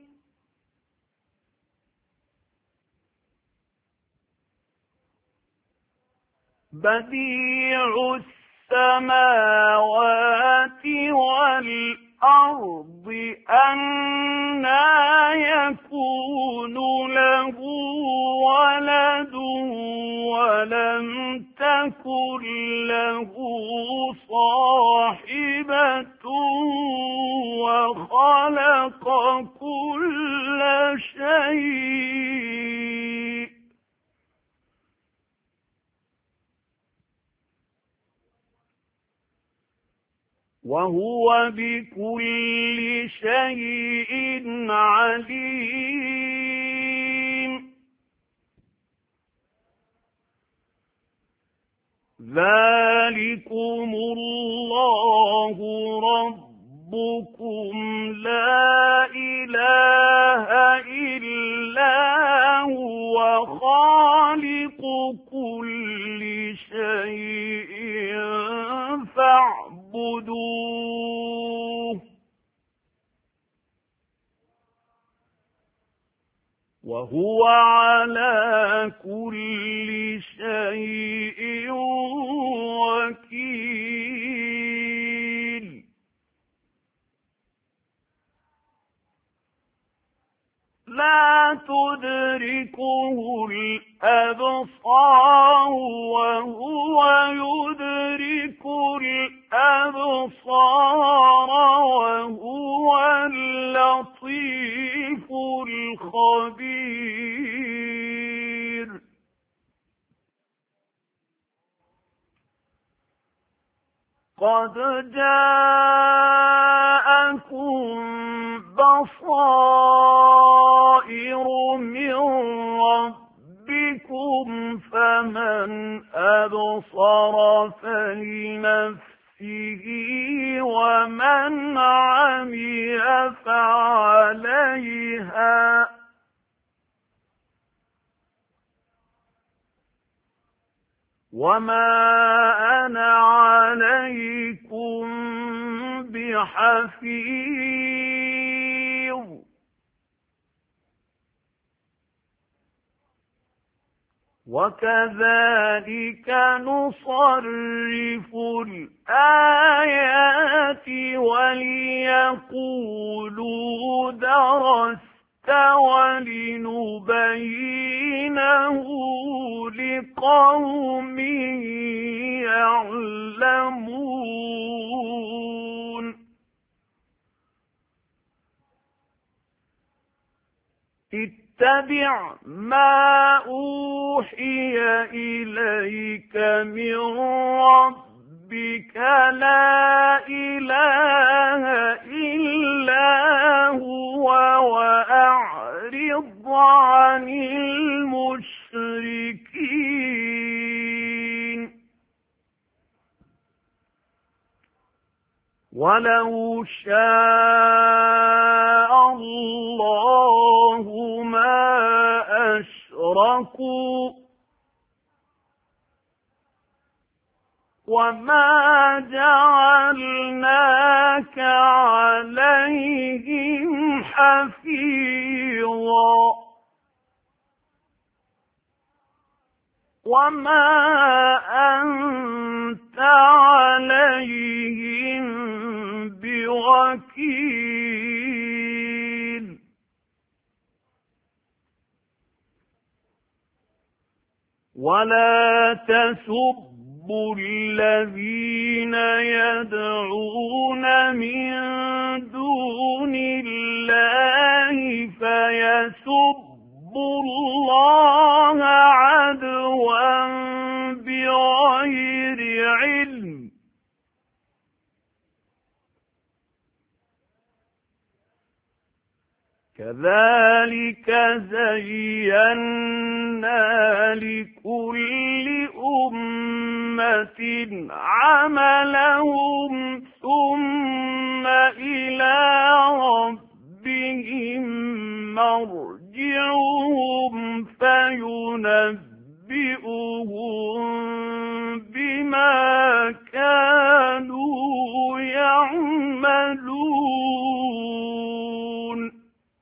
بديع السماوات والأرض أنى يكون له ولد ولم تكن له صاحبة وخلق كل شيء وهو بكل شيء عليم ذلكم الله ربكم لا إله إلا هو خالق كل شيء فاعبدوه وهو على كل شيء وكيل لا تدركه الأبصار وهو يدرك الأبصار الأبصار وهو اللطيف الخبير قد جاءكم بصائر من ربكم فمن أبصر فلنفسه ومن عمي فعليها وما أنا عليكم بحفيظ وكذلك نصرف الآيات وليقولوا درست ولنبينه لقوم يعلمون اتبع ما أوحي إليك من ربك لا إله إلا هو وأعرض عن المشركين ولو شاء الله ما أشركوا وما جعلناك عليهم حفيظا وما أنت عليهم بوكيل ولا تسبوا الذين يدعون من دون الله فيسبوا الله عدوا بغير علم كذلك زينا لكل أمة عملهم ثم إلى ربهم مرجعهم فينبئهم بما كانوا يعملون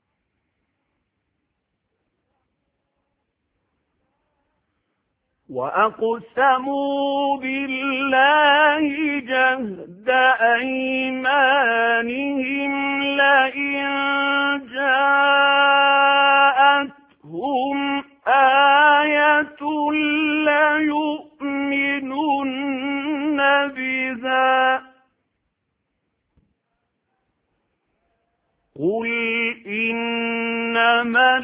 وأقسموا بالله جهد أيمانهم لئن جاءتهم آية ليؤمنن بها قل إنما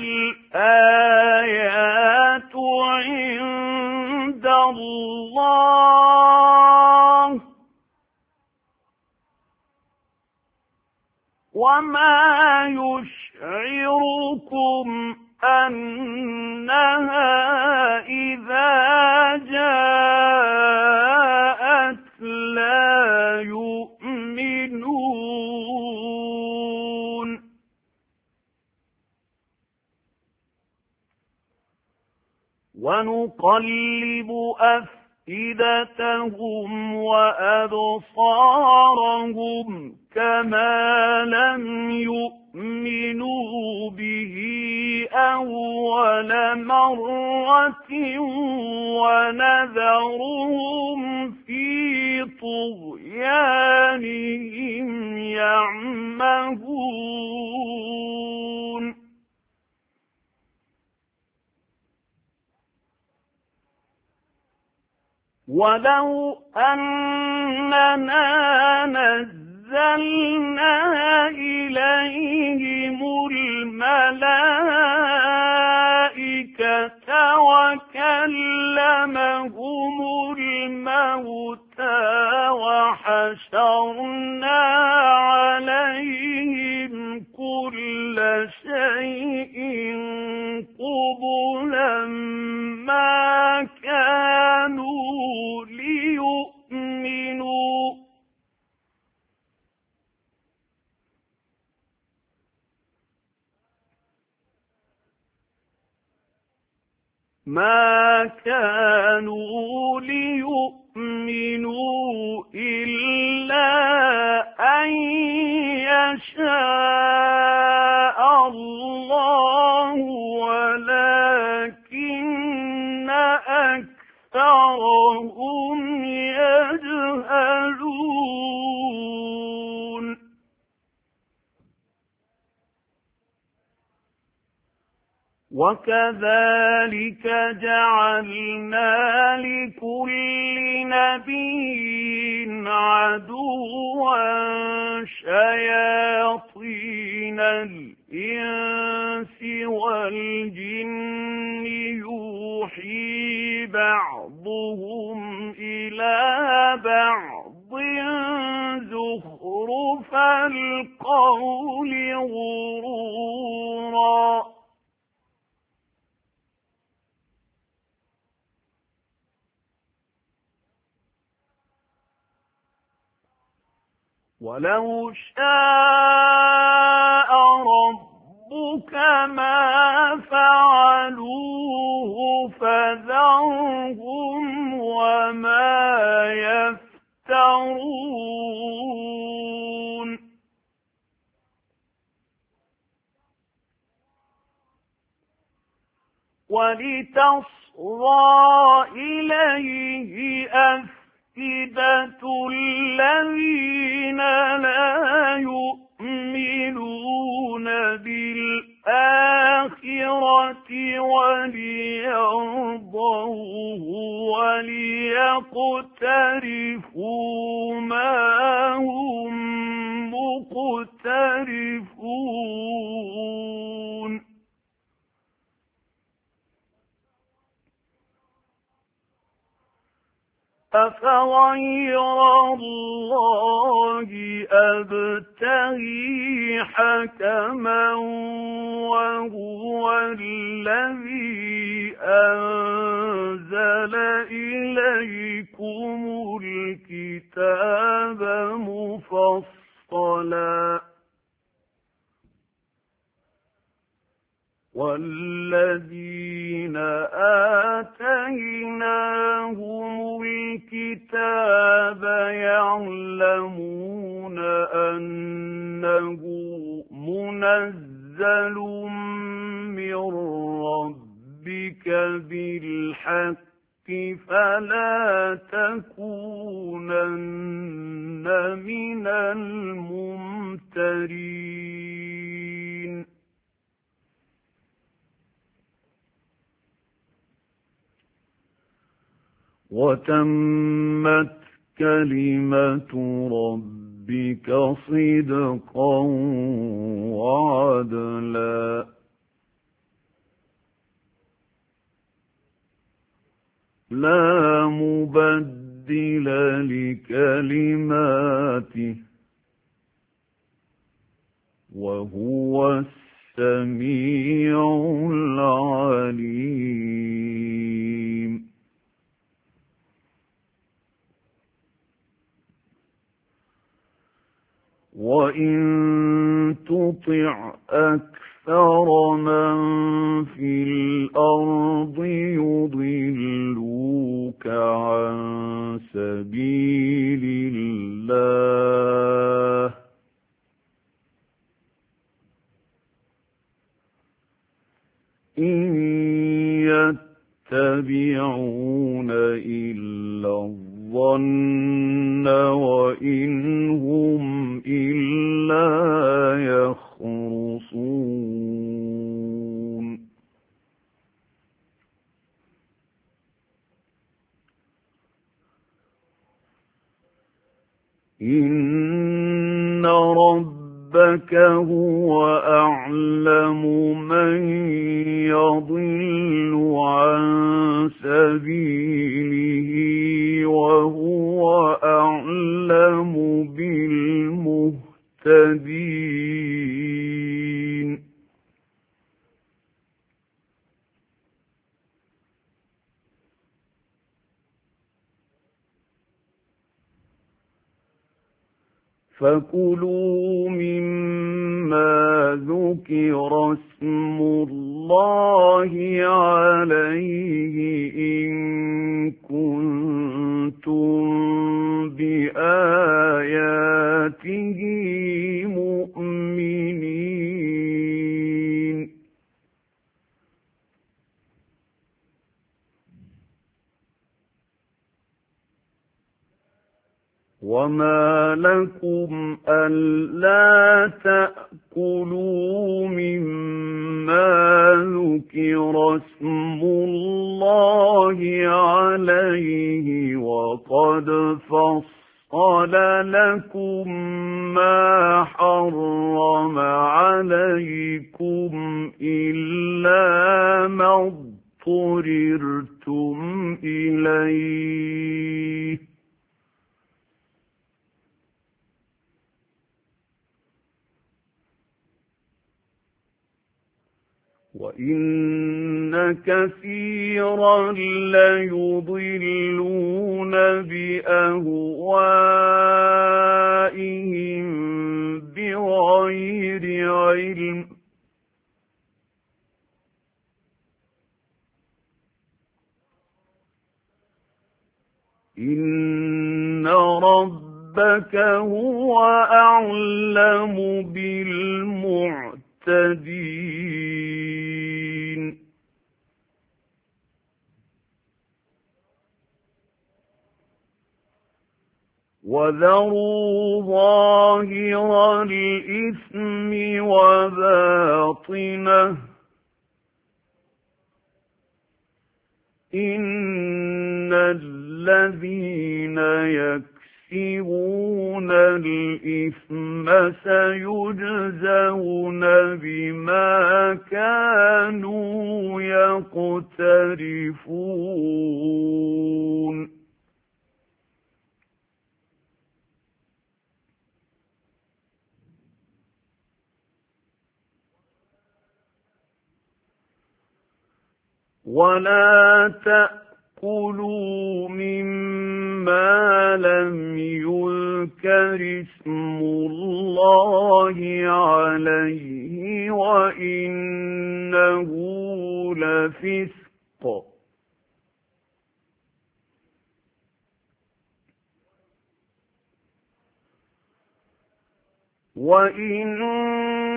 الآيات عند الله وما يشعركم أنها إذا جاءت لا يؤمنون ونقلب أفئدتهم وأبصارهم كما لم يؤمنوا به أول مرة ونذرهم في طغيانهم يعمهون ولو أننا نزلنا إليهم الملائكة وكلمهم الموتى وحشرنا عليهم كل شيء قبلا ما كانوا ليؤمنوا ما كانوا ليؤمنوا إلا أن يشاء الله ولكن أكثرهم يجهلون وكذلك جعلنا لكل نبي عدوا شياطين الإنس والجن يوحي بعضهم إلى بعض زخرف القول غرورا ولو شاء ربك ما فعلوه فذرهم وما يفترون ولتصغى إليه أفئدة الذين لا يؤمنون بالآخرة وليرضوه وليقترفوا ما هم مقترفون أفغير الله أبتغي حكما وهو الذي أنزل إليكم الكتاب مفصلا والذين آتيناهم الكتاب يعلمون أنه منزل من ربك بالحق فلا تكونن من الممترين وتمت كلمة ربك صدقا وعدلا لا مبدل لكلماته وهو السميع العليم وإن تطع أكثر من في الأرض يضلوك عن سبيل الله إن يتبعون إلا الظن وإن هم إلا يخرصون أعلم من يضل عن سبيله وهو أعلم بالمهتدين فكلوا مما ذكر اسم الله عليه إن كنتم بآياته مؤمنين وما لكم ألا تأكلوا مما ذكر اسم الله عليه وقد فصل لكم ما حرم عليكم إلا ما اضطررتم إليه وَإِنَّ كَثِيرًا لَيُضِلُّونَ بِأَهْوَائِهِم بِغَيْرِ عِلْمٍ إِنَّ رَبَّكَ هُوَ أَعْلَمُ بِالْمُعْتَدِينَ وَذَرُوا ظَاهِرَ الْإِثْمِ وَبَاطِنَهُ إِنَّ الَّذِينَ يَكْسِبُونَ الْإِثْمَ سَيُجْزَوْنَ بِمَا كَانُوا يَقْتَرِفُونَ وَلَا تَأْكُلُوا مِمَّا لَمْ يُذْكَرِ اسْمُ اللَّهِ عَلَيْهِ وَإِنَّهُ لَفِسْقٌ وَإِنَّ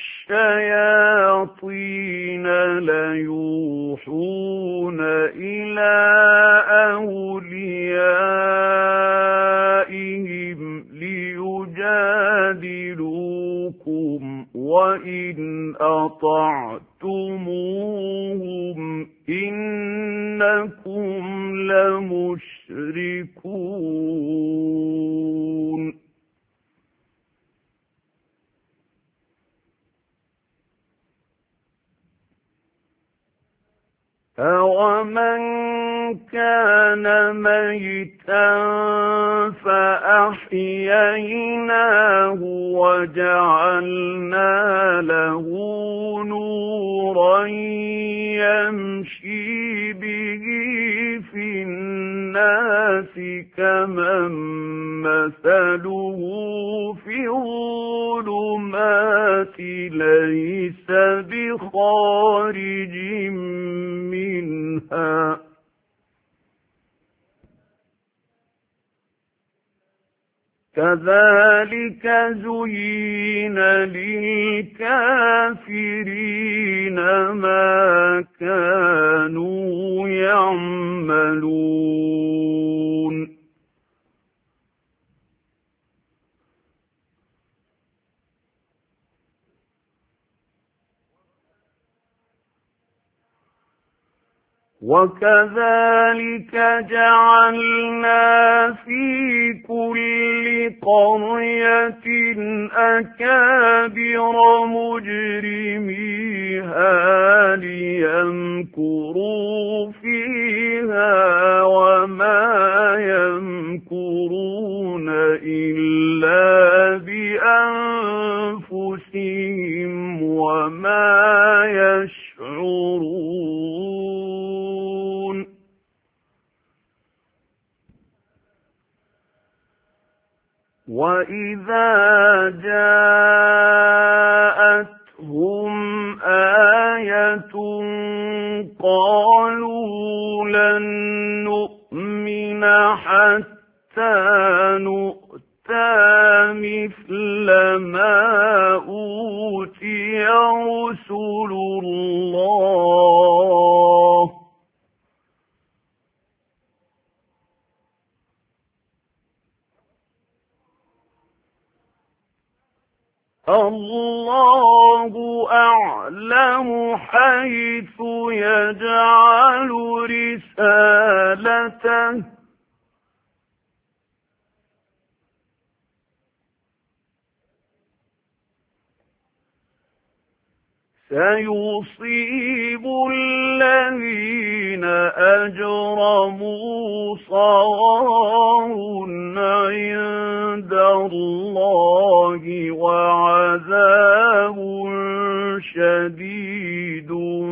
الشَّيَاطِينَ لَيُوحُونَ إِلَى أَوْلِيَائِهِمْ لِيُجَادِلُوكُمْ وَإِنْ أَطَعْتُمُوهُمْ إِنَّكُمْ لَمُشْرِكُونَ أَوَمَنْ كَانَ مَيْتًا فَأَحْيَيْنَاهُ وَجَعَلْنَا لَهُ نُورًا يَمْشِي بِهِ فِي النَّاسِ كَمَن مَّثَلُهُ فِي الظُّلُمَاتِ لَيْسَ بِخَارِجٍ مِّنْهَا كَذَلِكَ زُيِّنَ لِلْكَافِرِينَ مَا كَانُوا يَعْمَلُونَ وكذلك جعلنا في كل قرية أكابر مجرميها ليمكروا فيها وما يمكرون إلا بأنفسهم وما يشعرون. وإذا جاءتهم آية قالوا لن نؤمن حتى نؤتى مثل ما أوتي رسل الله الله أعلم حيث يجعل رسالته سيصيب الذين أجرموا صغار عند الله وعذاب شديد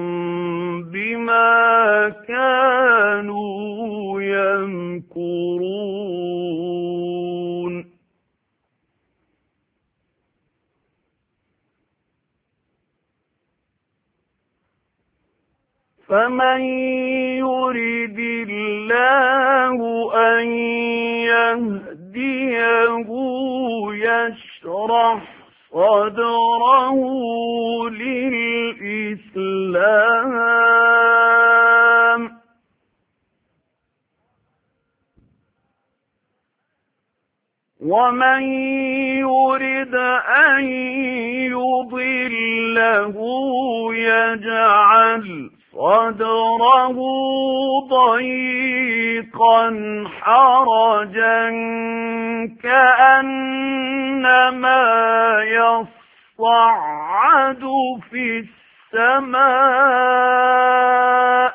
بما كانوا يمكرون. فمن يرد الله أن يهديه يشرح صدره للإسلام ومن يرد أن يضله يجعل صدره ضيقا حرجا كأنما يصعد في السماء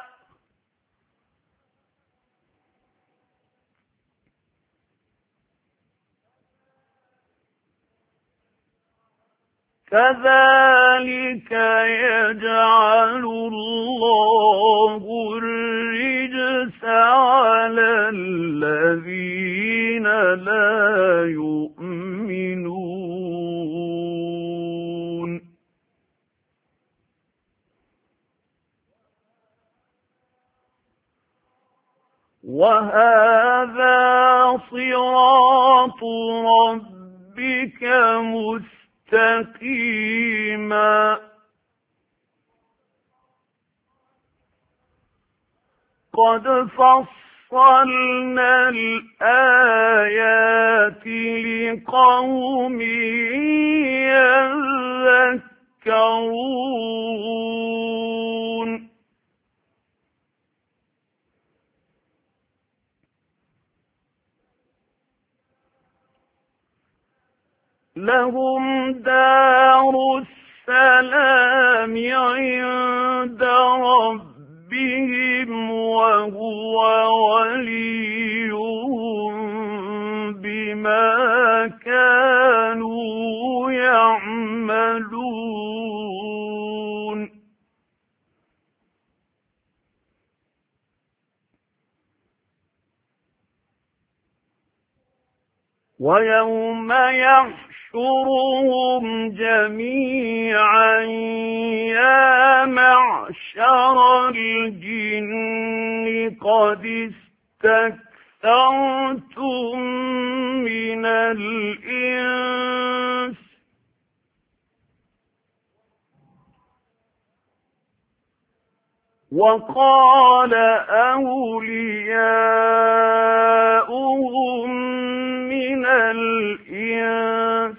كذلك يجعل الله الرجس على الذين لا يؤمنون. وهذا صراط ربك مستقيما قد فصلنا الآيات لقوم يذكرون. لهم دار السلام عند ربهم وهو وليهم بما كانوا يعملون. ويوم يحشرهم جميعا يا معشر الجن قد استكثرتم من الإنس وقال أولياؤهم من الإنس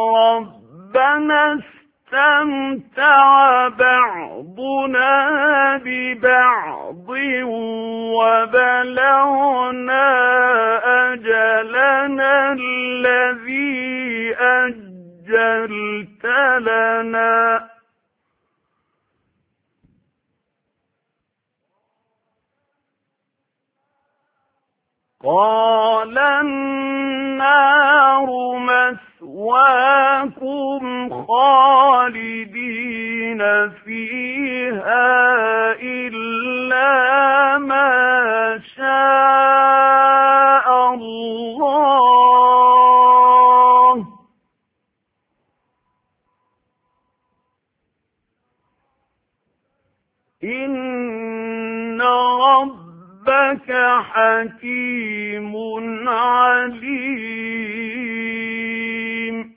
ربنا استمتع بعضنا ببعض وبلغنا أجلنا الذي أجلت لنا قال النار مثواكم خالدين فيها إلا ما شاء الله إن ربك حكيم عليم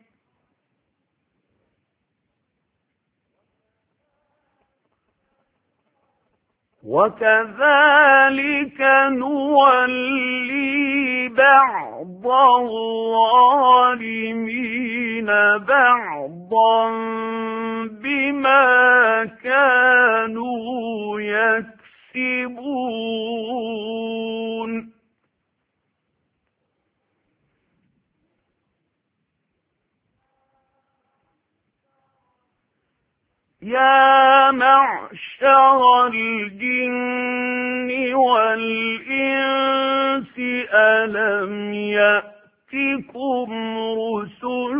وكذلك نولي بعض الظالمين بعضا بما كانوا يكسبون يا معشر الجن والإنس ألم يأتكم رسل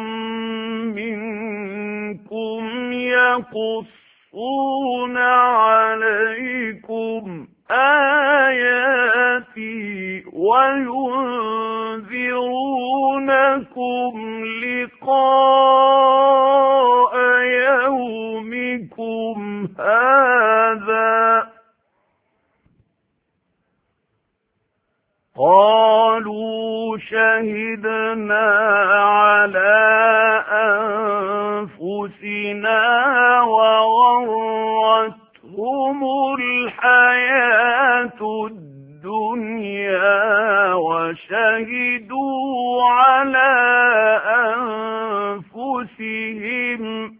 منكم يقصون عليكم آياتي وينذرونكم لقاء يومكم هذا قالوا شهدنا على أنفسنا وغرتهم الحياة الدنيا وشهدوا على أنفسهم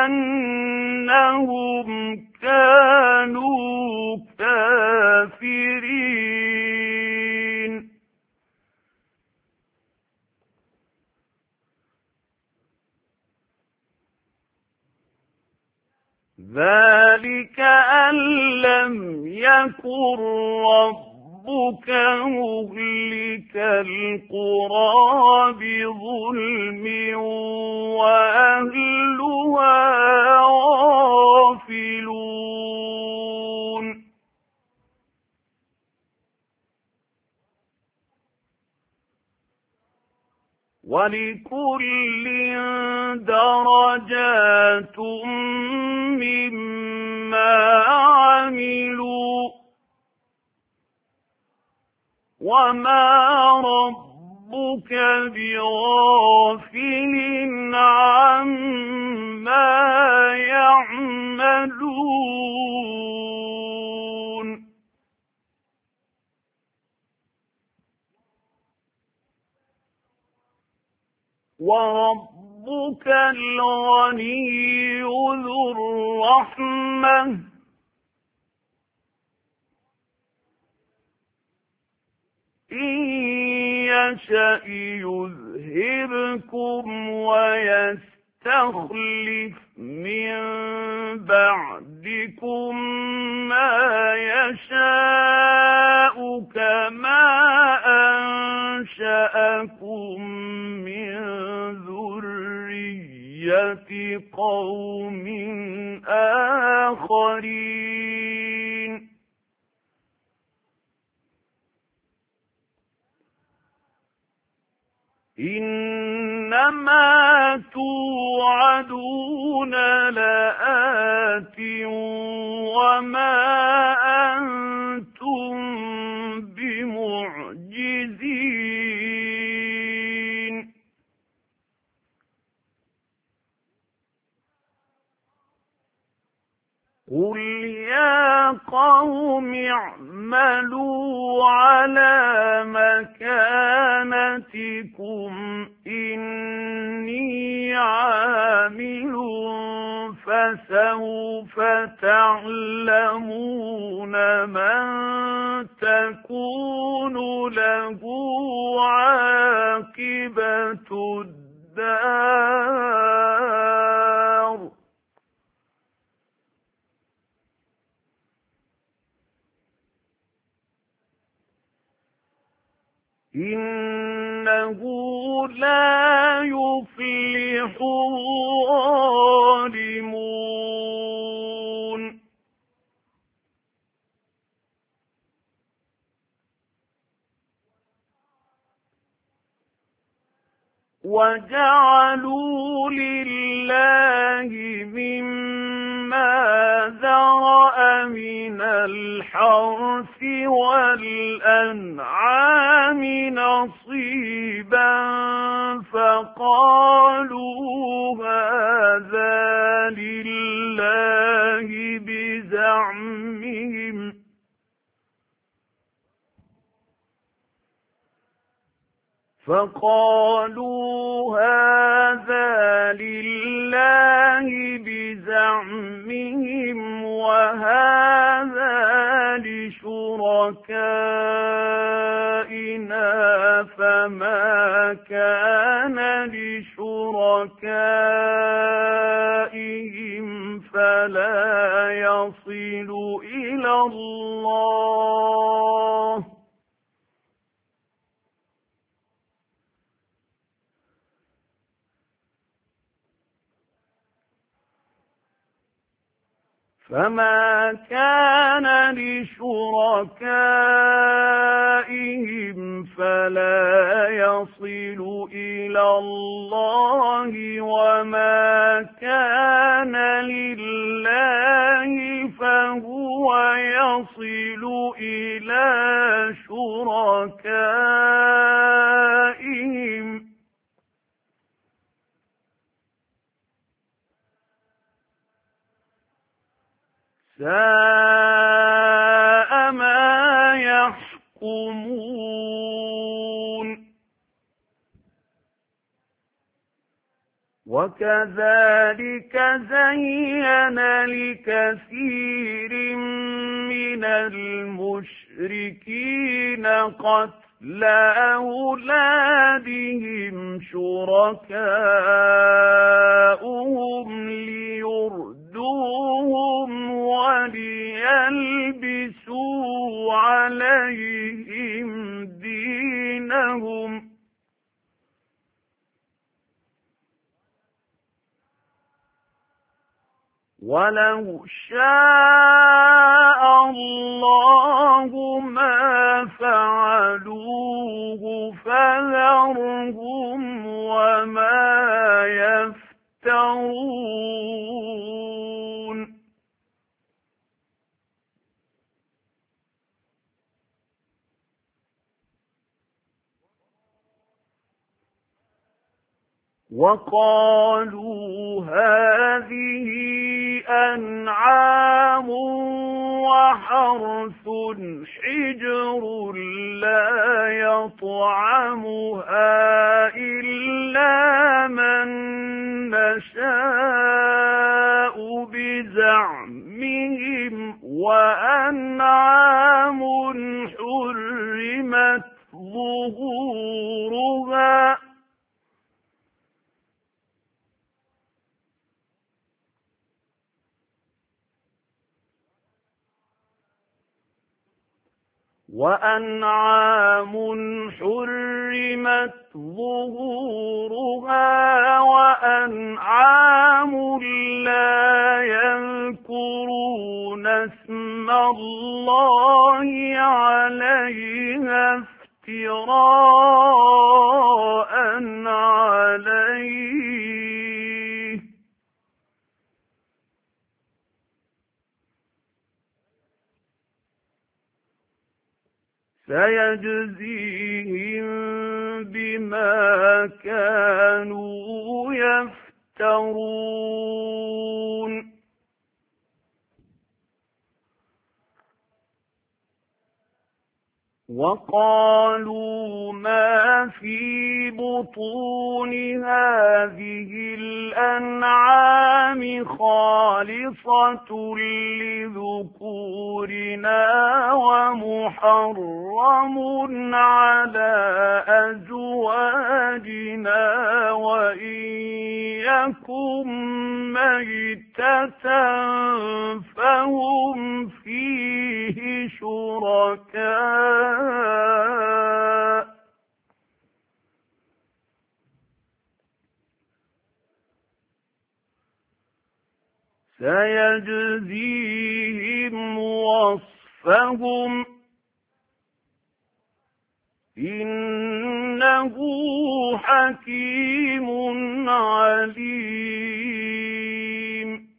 أنهم كانوا كافرين ذلك أن لم يكن ربك مهلك القرى بظلم وأهلها غافلون ولكل درجات مما عملوا وما ربك بغافل عما يعملون وربك الغني ذو الرحمة إن يشأ يذهبكم ويستخلف من بعدكم ما يشاء كما أنشأكم من ذرية قوم آخرين إنما توعدون لآت وما أنتم بمعجزين قُلْ يَا قَوْمِ اعْمَلُوا عَلَىٰ مَكَانَتِكُمْ إِنِّي عَامِلٌ فَسَوْفَ تَعْلَمُونَ مَن تَكُونُ لَهُ عَاقِبَةُ الدَّارِ إِنَّهُ لَا يُفْلِحُ الظَّالِمُونَ وَجَعَلُوا لِلَّهِ مِمَّا ذَرَأَ مِنَ الْحَرْثِ وَالْأَنْعَامِ نَصِيبًا فَقَالُوا هَٰذَا لِلَّهِ بِزَعْمِهِمْ فَقَالُوا هَٰذَا لِلَّهِ بِزَعْمِهِمْ وَهَٰذَا لِشُرَكَائِنَا فَمَا كَانَ لِشُرَكَائِهِمْ فَلَا يَصِلُ إِلَى اللَّهِ فَمَا كَانَ لِشُرَكَائِهِمْ فَلَا يَصِلُ إِلَى اللَّهِ وَمَا كَانَ لِلَّهِ فَهُوَ يَصِلُ إِلَى شُرَكَائِهِمْ سَاءَ مَا يَحْكُمُونَ وَكَذَلِكَ زَيَّنَ لِكَثِيرٍ مِّنَ الْمُشْرِكِينَ قَتْلَ أَوْلَادِهِمْ شُرَكَاؤُهُمْ لِيُرْدُوهُمْ وَلِيَلْبِسُوا عَلَيْهِمْ دِينَهُمْ وَلَوْ شَاءَ اللَّهُ مَا فَعَلُوهُ فَذَرْهُمْ وَمَا يَفْتَرُونَ وَقَالُوا هَٰذِهِ أَنْعَامٌ وَحَرْثٌ حِجْرٌ لَّا يَطْعَمُهَا إِلَّا مَن نَّشَاءُ بِزَعْمِهِمْ وَأَنْعَامٌ حُرِّمَتْ ظُهُورُهَا وَأَنْعَامٌ حُرِّمَتْ ظُهُورُهَا وَأَنْعَامٌ لَّا يَذْكُرُونَ اسْمَ اللَّهِ عَلَيْهَا افْتِرَاءً عَلَيْهِ سَيَجْزِيهِم بِمَا كَانُوا يَفْتَرُونَ وقالوا ما في بطون هذه الأنعام خالصة لذكورنا ومحرم على أزواجنا وإن يكن ميتة فهم فيه شركاء سيجزيهم وصفهم إنه حكيم عليم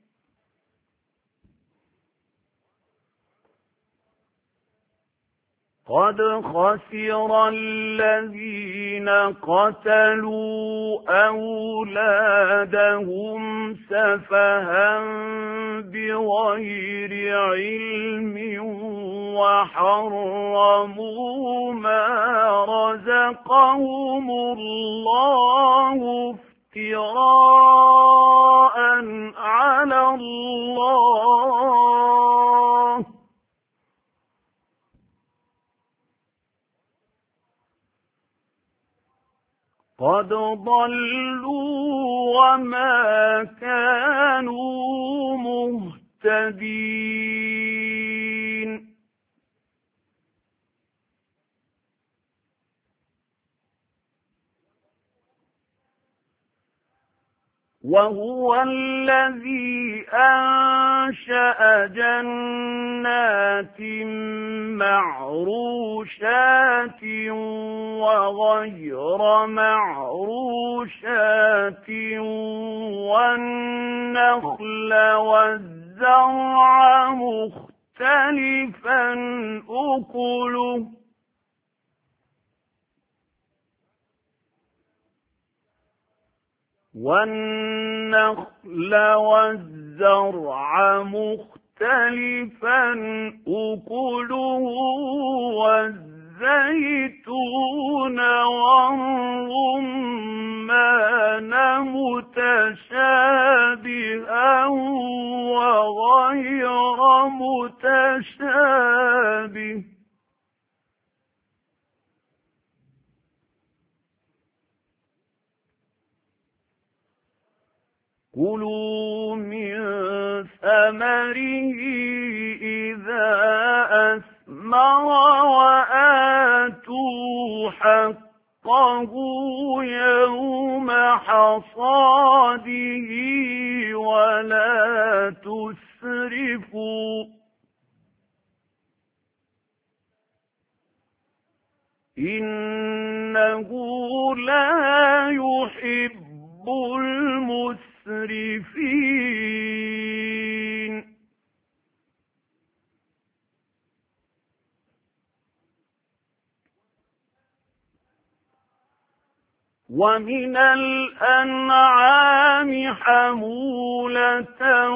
قد خسر الذين قتلوا أولادهم سفها بغير علم وحرموا ما رزقهم الله افتراء على الله قد ضلوا وما كانوا مهتدين وهو الذي أنشأ جنات معروشات وغير معروشات والنخل والزرع مختلفا أكله والنخل والزرع مختلفا أكله والزيتون والرمان متشابها وغير متشابه كلوا من ثمره إذا أثمر وآتوا حقه يوم حصاده ولا تسرفوا إنه لا يحب المسرفين ومن الأنعام حمولة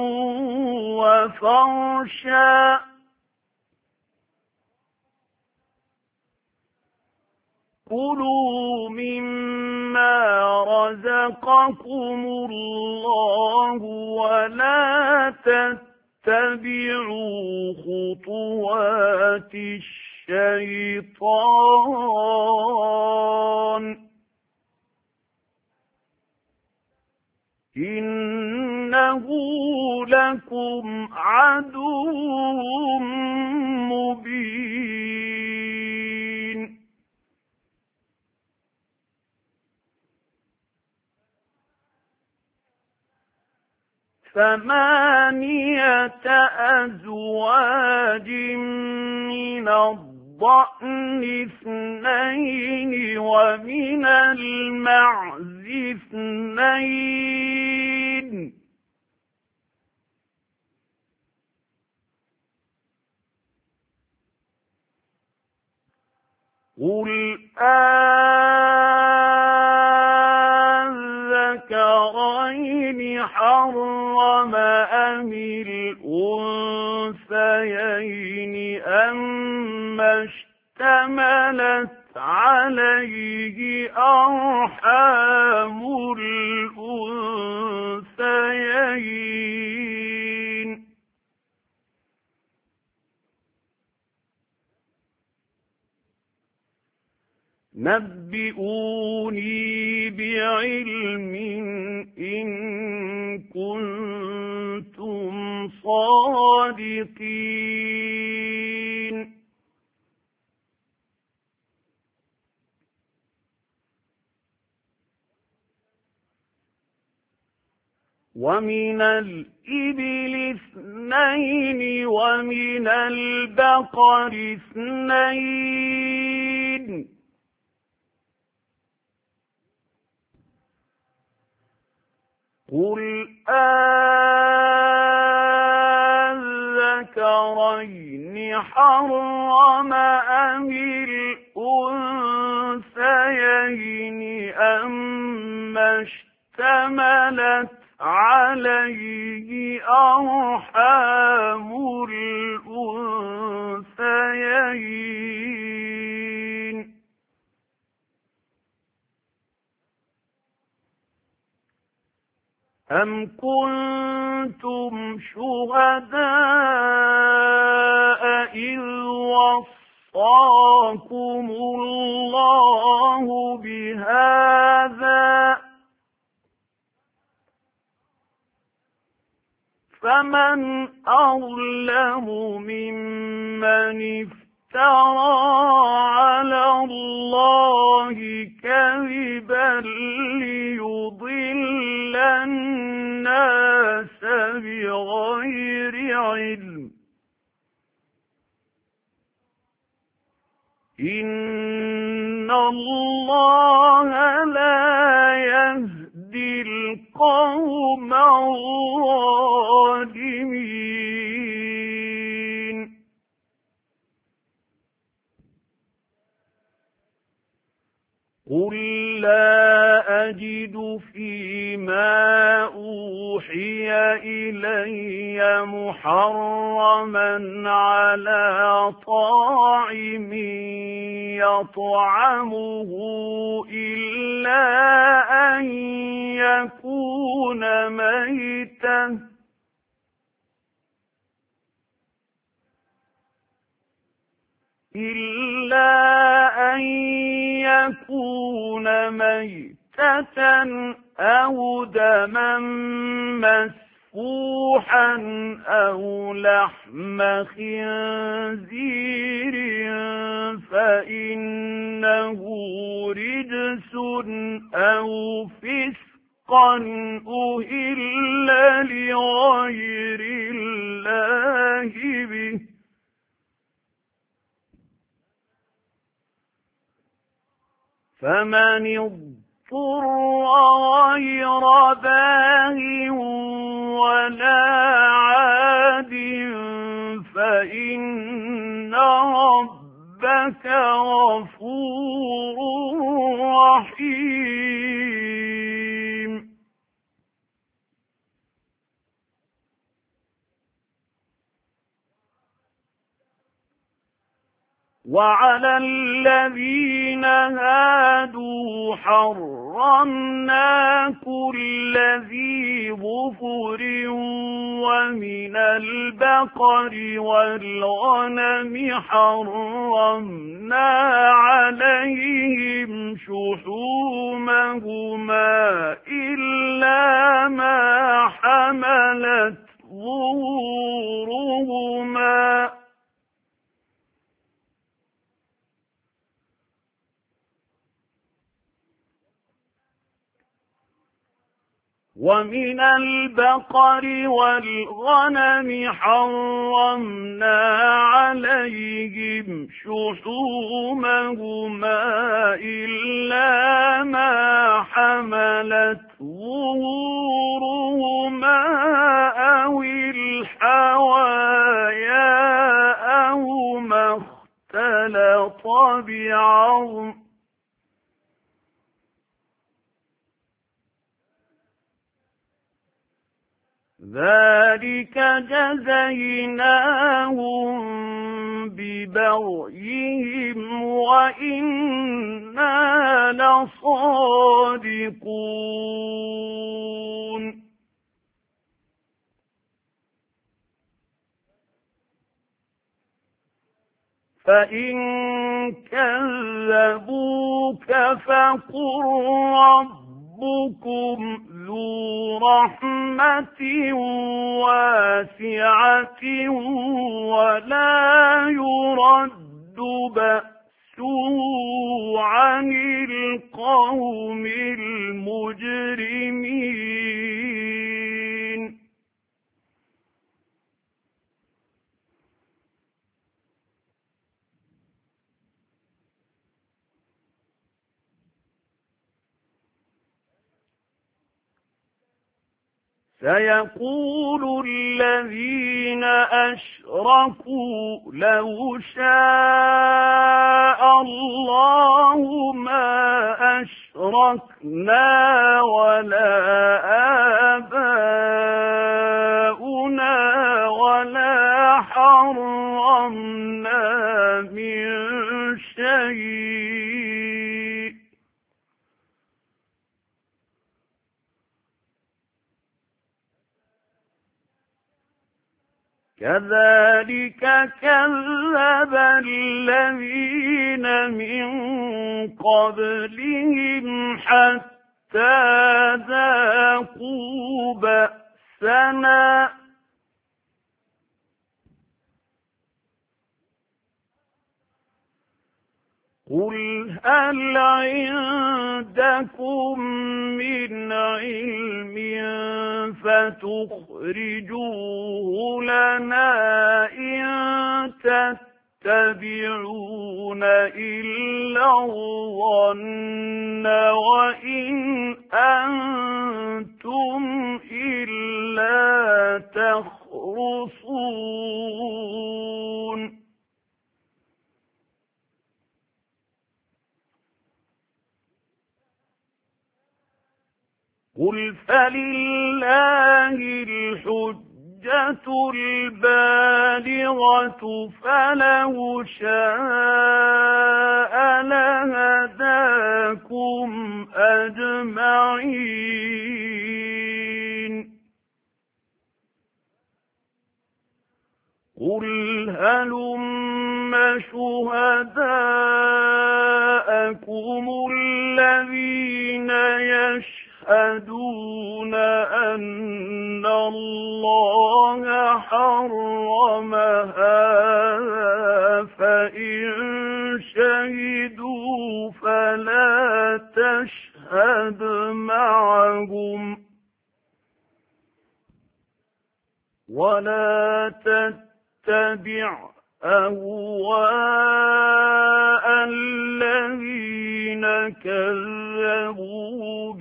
وفرشا كلوا مما رزقكم الله ولا تتبعوا خطوات الشيطان إنه لكم عدو مبين ثمانية أزواج من الضأن اثنين ومن المعز اثنين قل أذكرين حرم أم الأنثيين أما اشتملت اشتملت عليه أرحام الأنثيين نبئوني بعلم إن كنتم صادقين ومن الإبل اثنين ومن البقر اثنين قل أذكرين حرم أم الأنثيين أما اشتملت عليه أرحام الأنثيين أم كنتم شهداء إذ وصاكم الله بهذا فمن أظلم ممن افترى على الله كذبا ليضل الناس بغير علم إن الله لا يهدي القوم الظالمين قل لا أجد فيما أوحي إلي محرما على طاعم يطعمه إلا أن يكون ميتا إلا أن يكون ميتة أو دما مسفوحا أو لحم خنزير فإنه رجس أو فسقا أهل لغير الله به فمن اضطر غير باغ ولا عاد فإن ربك غفور رحيم وعلى الذين هادوا حرمنا كل ذي ظفر ومن البقر والغنم حرمنا عليهم شحومهما إلا ما حملت ظهورهما ومن البقر والغنم حرمنا عليهم شحومهما إلا ما حملت ظهورهما أو الحوايا أو ما اختلط بعظم ذلك كذلك جزيناهم ببغيهم وإنا لصادقون فإن كذبوك فقل ربكم ذو رحمة واسعة ولا يرد بأسه عن القوم المجرمين سيقول الذين أشركوا لو شاء الله ما أشركنا ولا آباؤنا ولا حرمنا من شيء كذلك كذب الذين من قبلهم حتى ذاقوا بأسنا قل هل عندكم من علم فتخرجوه لنا إن تتبعون إلا الظن وإن أنتم إلا تخرصون قل فلله الحجة البالغة فلو شاء لهداكم أجمعين قل هلم شهداءكم الذين يشهدون أن الله حرم هذا فإن شهدوا فلا تشهد معهم ولا تتبع أهواء الذين كذبوا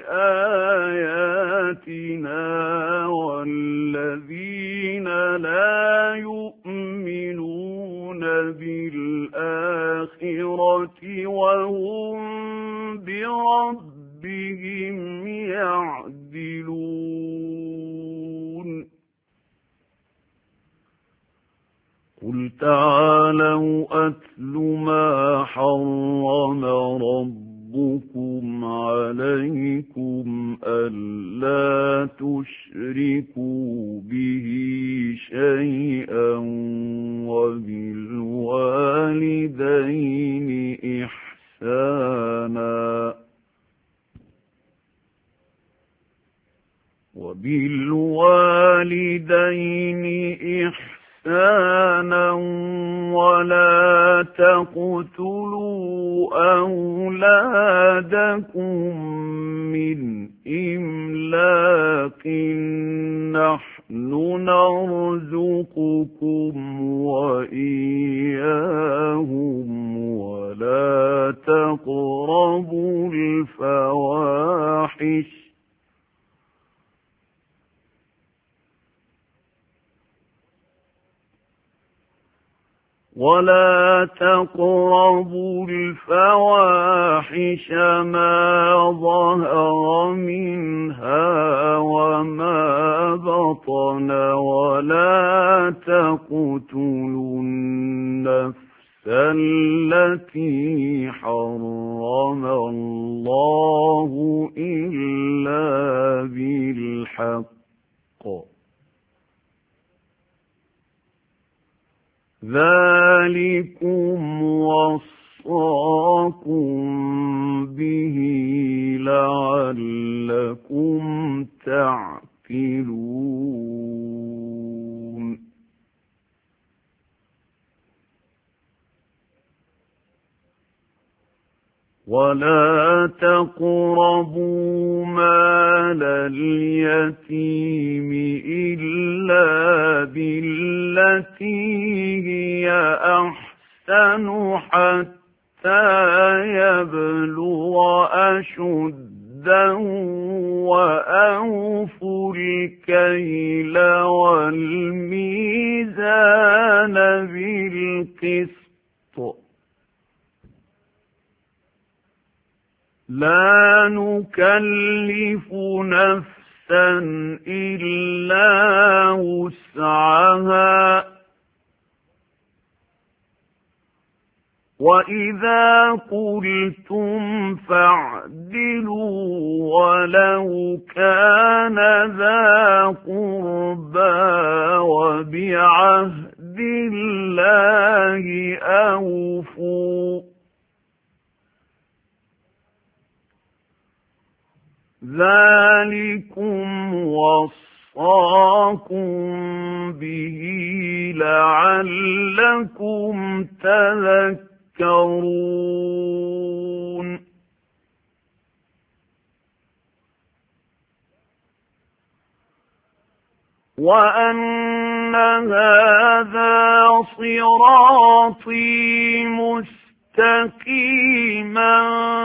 بآياتنا والذين لا يؤمنون بالآخرة وهم بربهم يعدلون قل تعالوا أتل ما حرم ربكم عليكم ألا تشركوا به شيئا وبالوالدين إحسانا وبالوالدين إحسانا إحسانا ولا تقتلوا أولادكم من إملاق نحن نرزقكم وإياهم ولا تقربوا الفواحش ولا تقربوا الفواحش ما ظهر منها وما بطن ولا تقتلوا النفس التي حرم الله إلا بالحق ذلكم وصاكم به لعلكم تعقلون ولا تقربوا مال اليتيم إلا بالتي هي أحسن حتى يبلغ أشده وأوفوا الكيل والميزان بالقسط لا نكلف نفسا إلا وسعها وإذا قلتم فاعدلوا ولو كان ذا قربى وبعهد الله أوفوا ذلكم وصاكم به لعلكم تذكرون وأن هذا صراطي مستقيما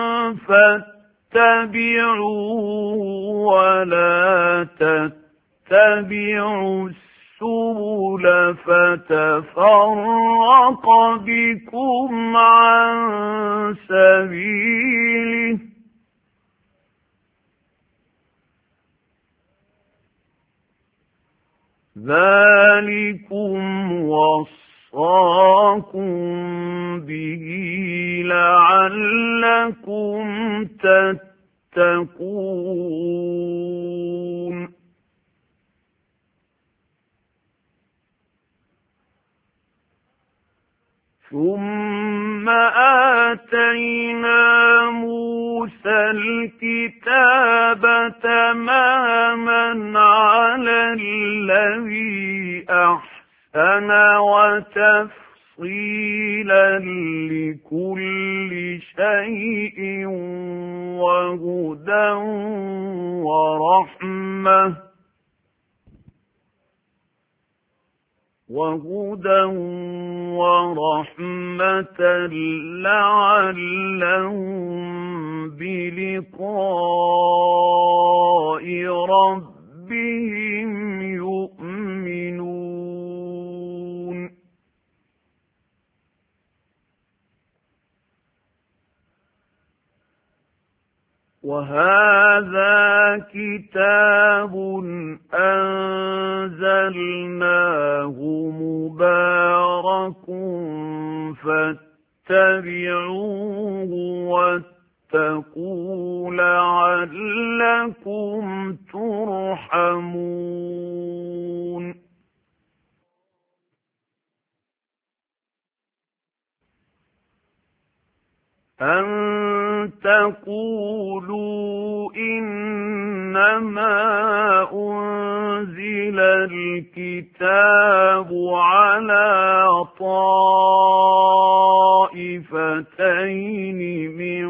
فاتبعوه ولا تتبعوا السبل فتفرق بكم عن سبيله ذلكم وصاكم به لعلكم تتقون ثم آتينا موسى الكتاب تماما على الذي أحسن وتفصيلا لكل شيء وهدى ورحمة وهدى ورحمة لعلهم بلقاء ربهم يؤمنون وهذا كتاب أنزلناه مبارك فاتبعوه واتقوا لعلكم ترحمون أن تقولوا إنما أنزل الكتاب على طائفتين من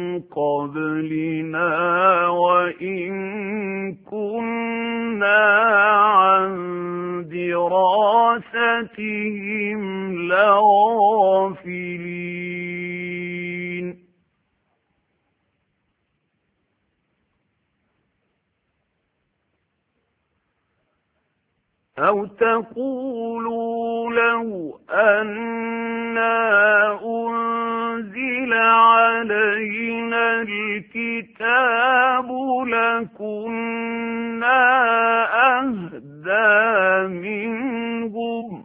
قبلنا وإن كنا عن دراستهم لغافلين أَوْ تَقُولُوا لَوْ أَنَّا أُنزِلَ عَلَيْنَا الْكِتَابُ لَكُنَّا أَهْدَىٰ مِنْهُمْ ۚ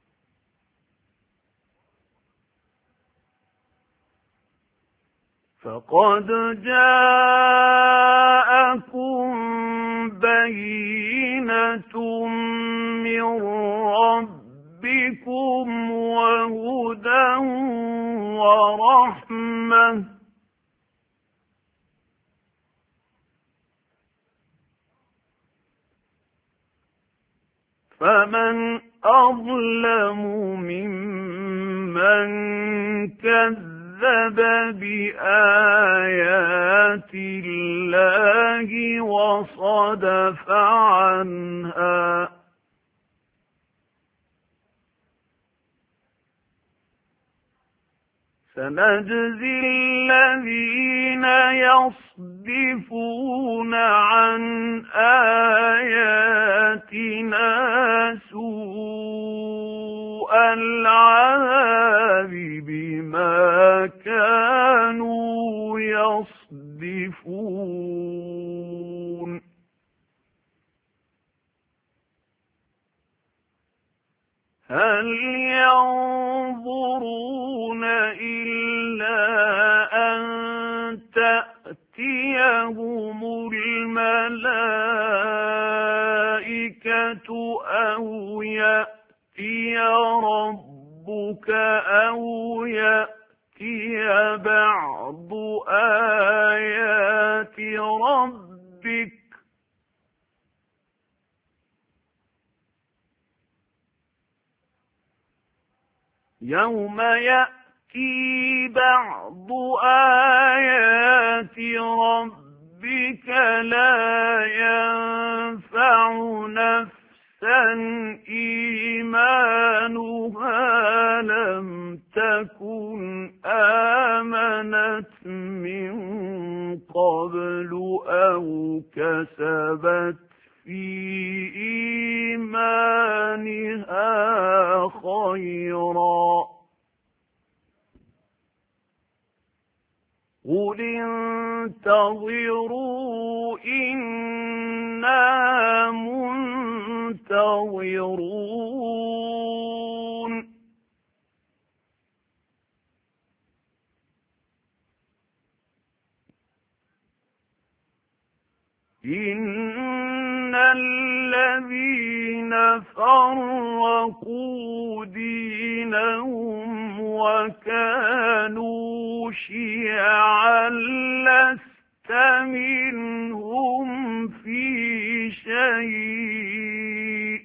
فَقَدْ جَاءَكُم بَيِّنَةٌ مِّن رَّبِّكُمْ وَهُدًى وَرَحْمَةٌ ۚ فَمَنْ أَظْلَمُ مِمَّن كَذَّبَ بِآيَاتِ اللَّهِ وَصَدَفَ عَنْهَا ۗ سَنَجْزِي الَّذِينَ يَصْدِفُونَ عَنْ آيَاتِنَا سُوءَ الْعَذَابِ بِمَا كَانُوا يَصْدِفُونَ هَلْ يَنظُرُونَ إِلَّا أَن تَأْتِيَهُمُ الْمَلَائِكَةُ أَوْ يَأْتِيَ رَبُّكَ أَوْ يَأْتِيَ بَعْضُ آيَاتِ رَبِّكَ ۗ يَوْمَ يَأْتِي بَعْضُ آيَاتِ رَبِّكَ لَا يَنفَعُ نَفْسًا إِيمَانُهَا لَمْ تَكُنْ آمَنَتْ مِن قَبْلُ أَوْ كَسَبَتْ فِي إِيمَانِهَا خَيْرًا ۗ قُلِ انتَظِرُوا إِنَّا مُنتَظِرُونَ إِنَّ الَّذِينَ فَرَّقُوا دِينَهُمْ وَكَانُوا شِيَعًا لَّسْتَ مِنْهُمْ فِي شَيْءٍ ۚ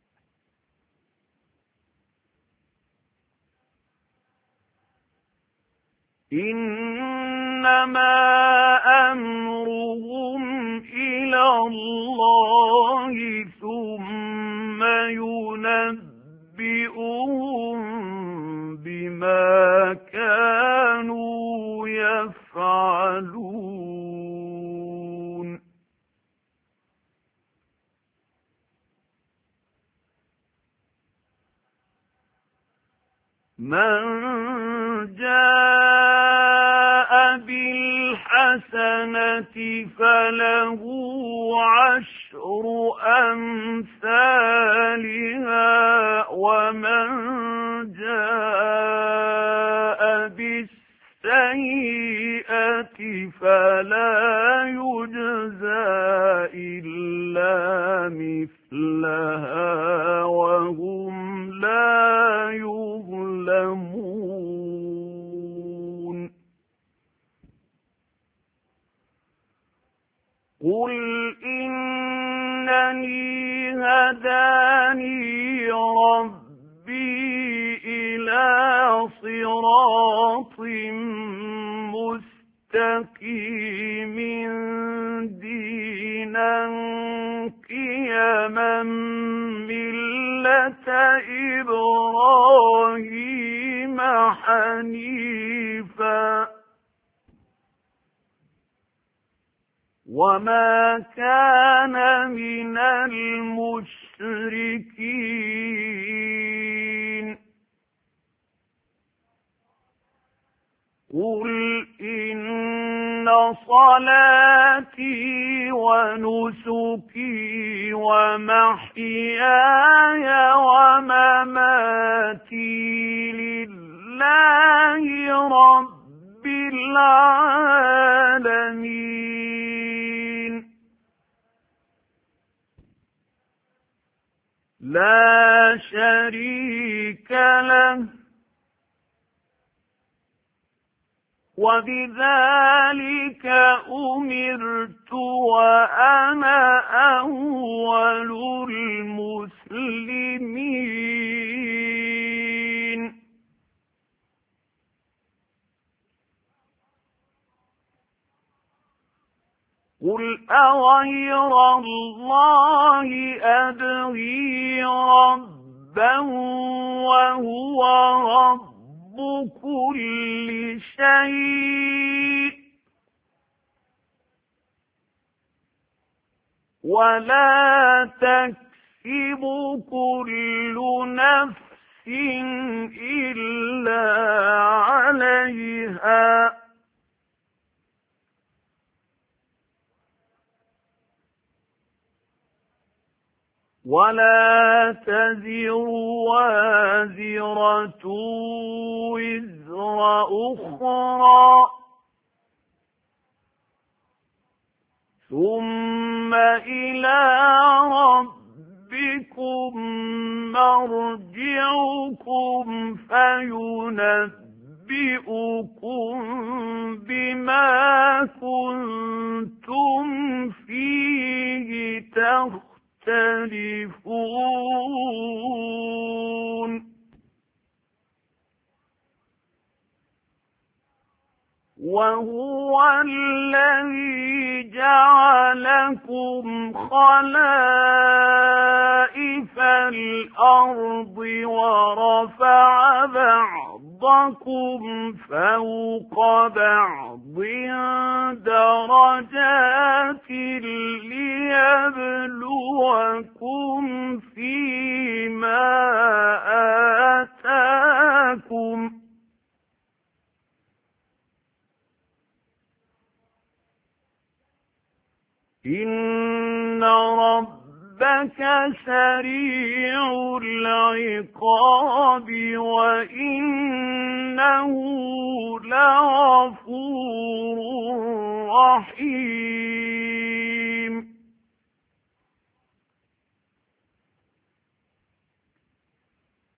إِنَّمَا أَمْرُهُمْ إِلَى اللَّهِ ثُمَّ يُنَبِّئُهُم بِمَا كَانُوا يَفْعَلُونَ مَنْ جَاءَ بِالْحَسَنَةِ فَلَهُ عَشْرُ أَمْثَالِهَا وَمَنْ جَاءَ بِالسَّيِّئَةِ فَلَا يُجْزَى إِلَّا مِثْلَهَا وَهُمْ لَا يُظْلَمُونَ قُلْ إِنَّنِي هَدَانِي رَبِّي إِلَى صِرَاطٍ مُّسْتَقِيمٍ دِينًا قِيَمًا مِّلَّةَ إِبْرَاهِيمَ حَنِيفًا وما كان من المشركين قل إن صلاتي ونسكي ومحياي ومماتي لله رب العالمين لا شريك له وبذلك أمرت وأنا أول المسلمين قل أغير الله أبغي ربا وهو رب كل شيء ولا تكسب كل نفس إلا عليها ولا تزر وازرة وزر أخرى ثم إلى ربكم مرجعكم فينبئكم بما كنتم فيه تختلفون وهو الذي جعلكم خلائف الأرض ورفع بعضكم فوق بعض درجات ليبلوكم فيما آتاكم إن ربك سريع العقاب وإنه لغفور رحيم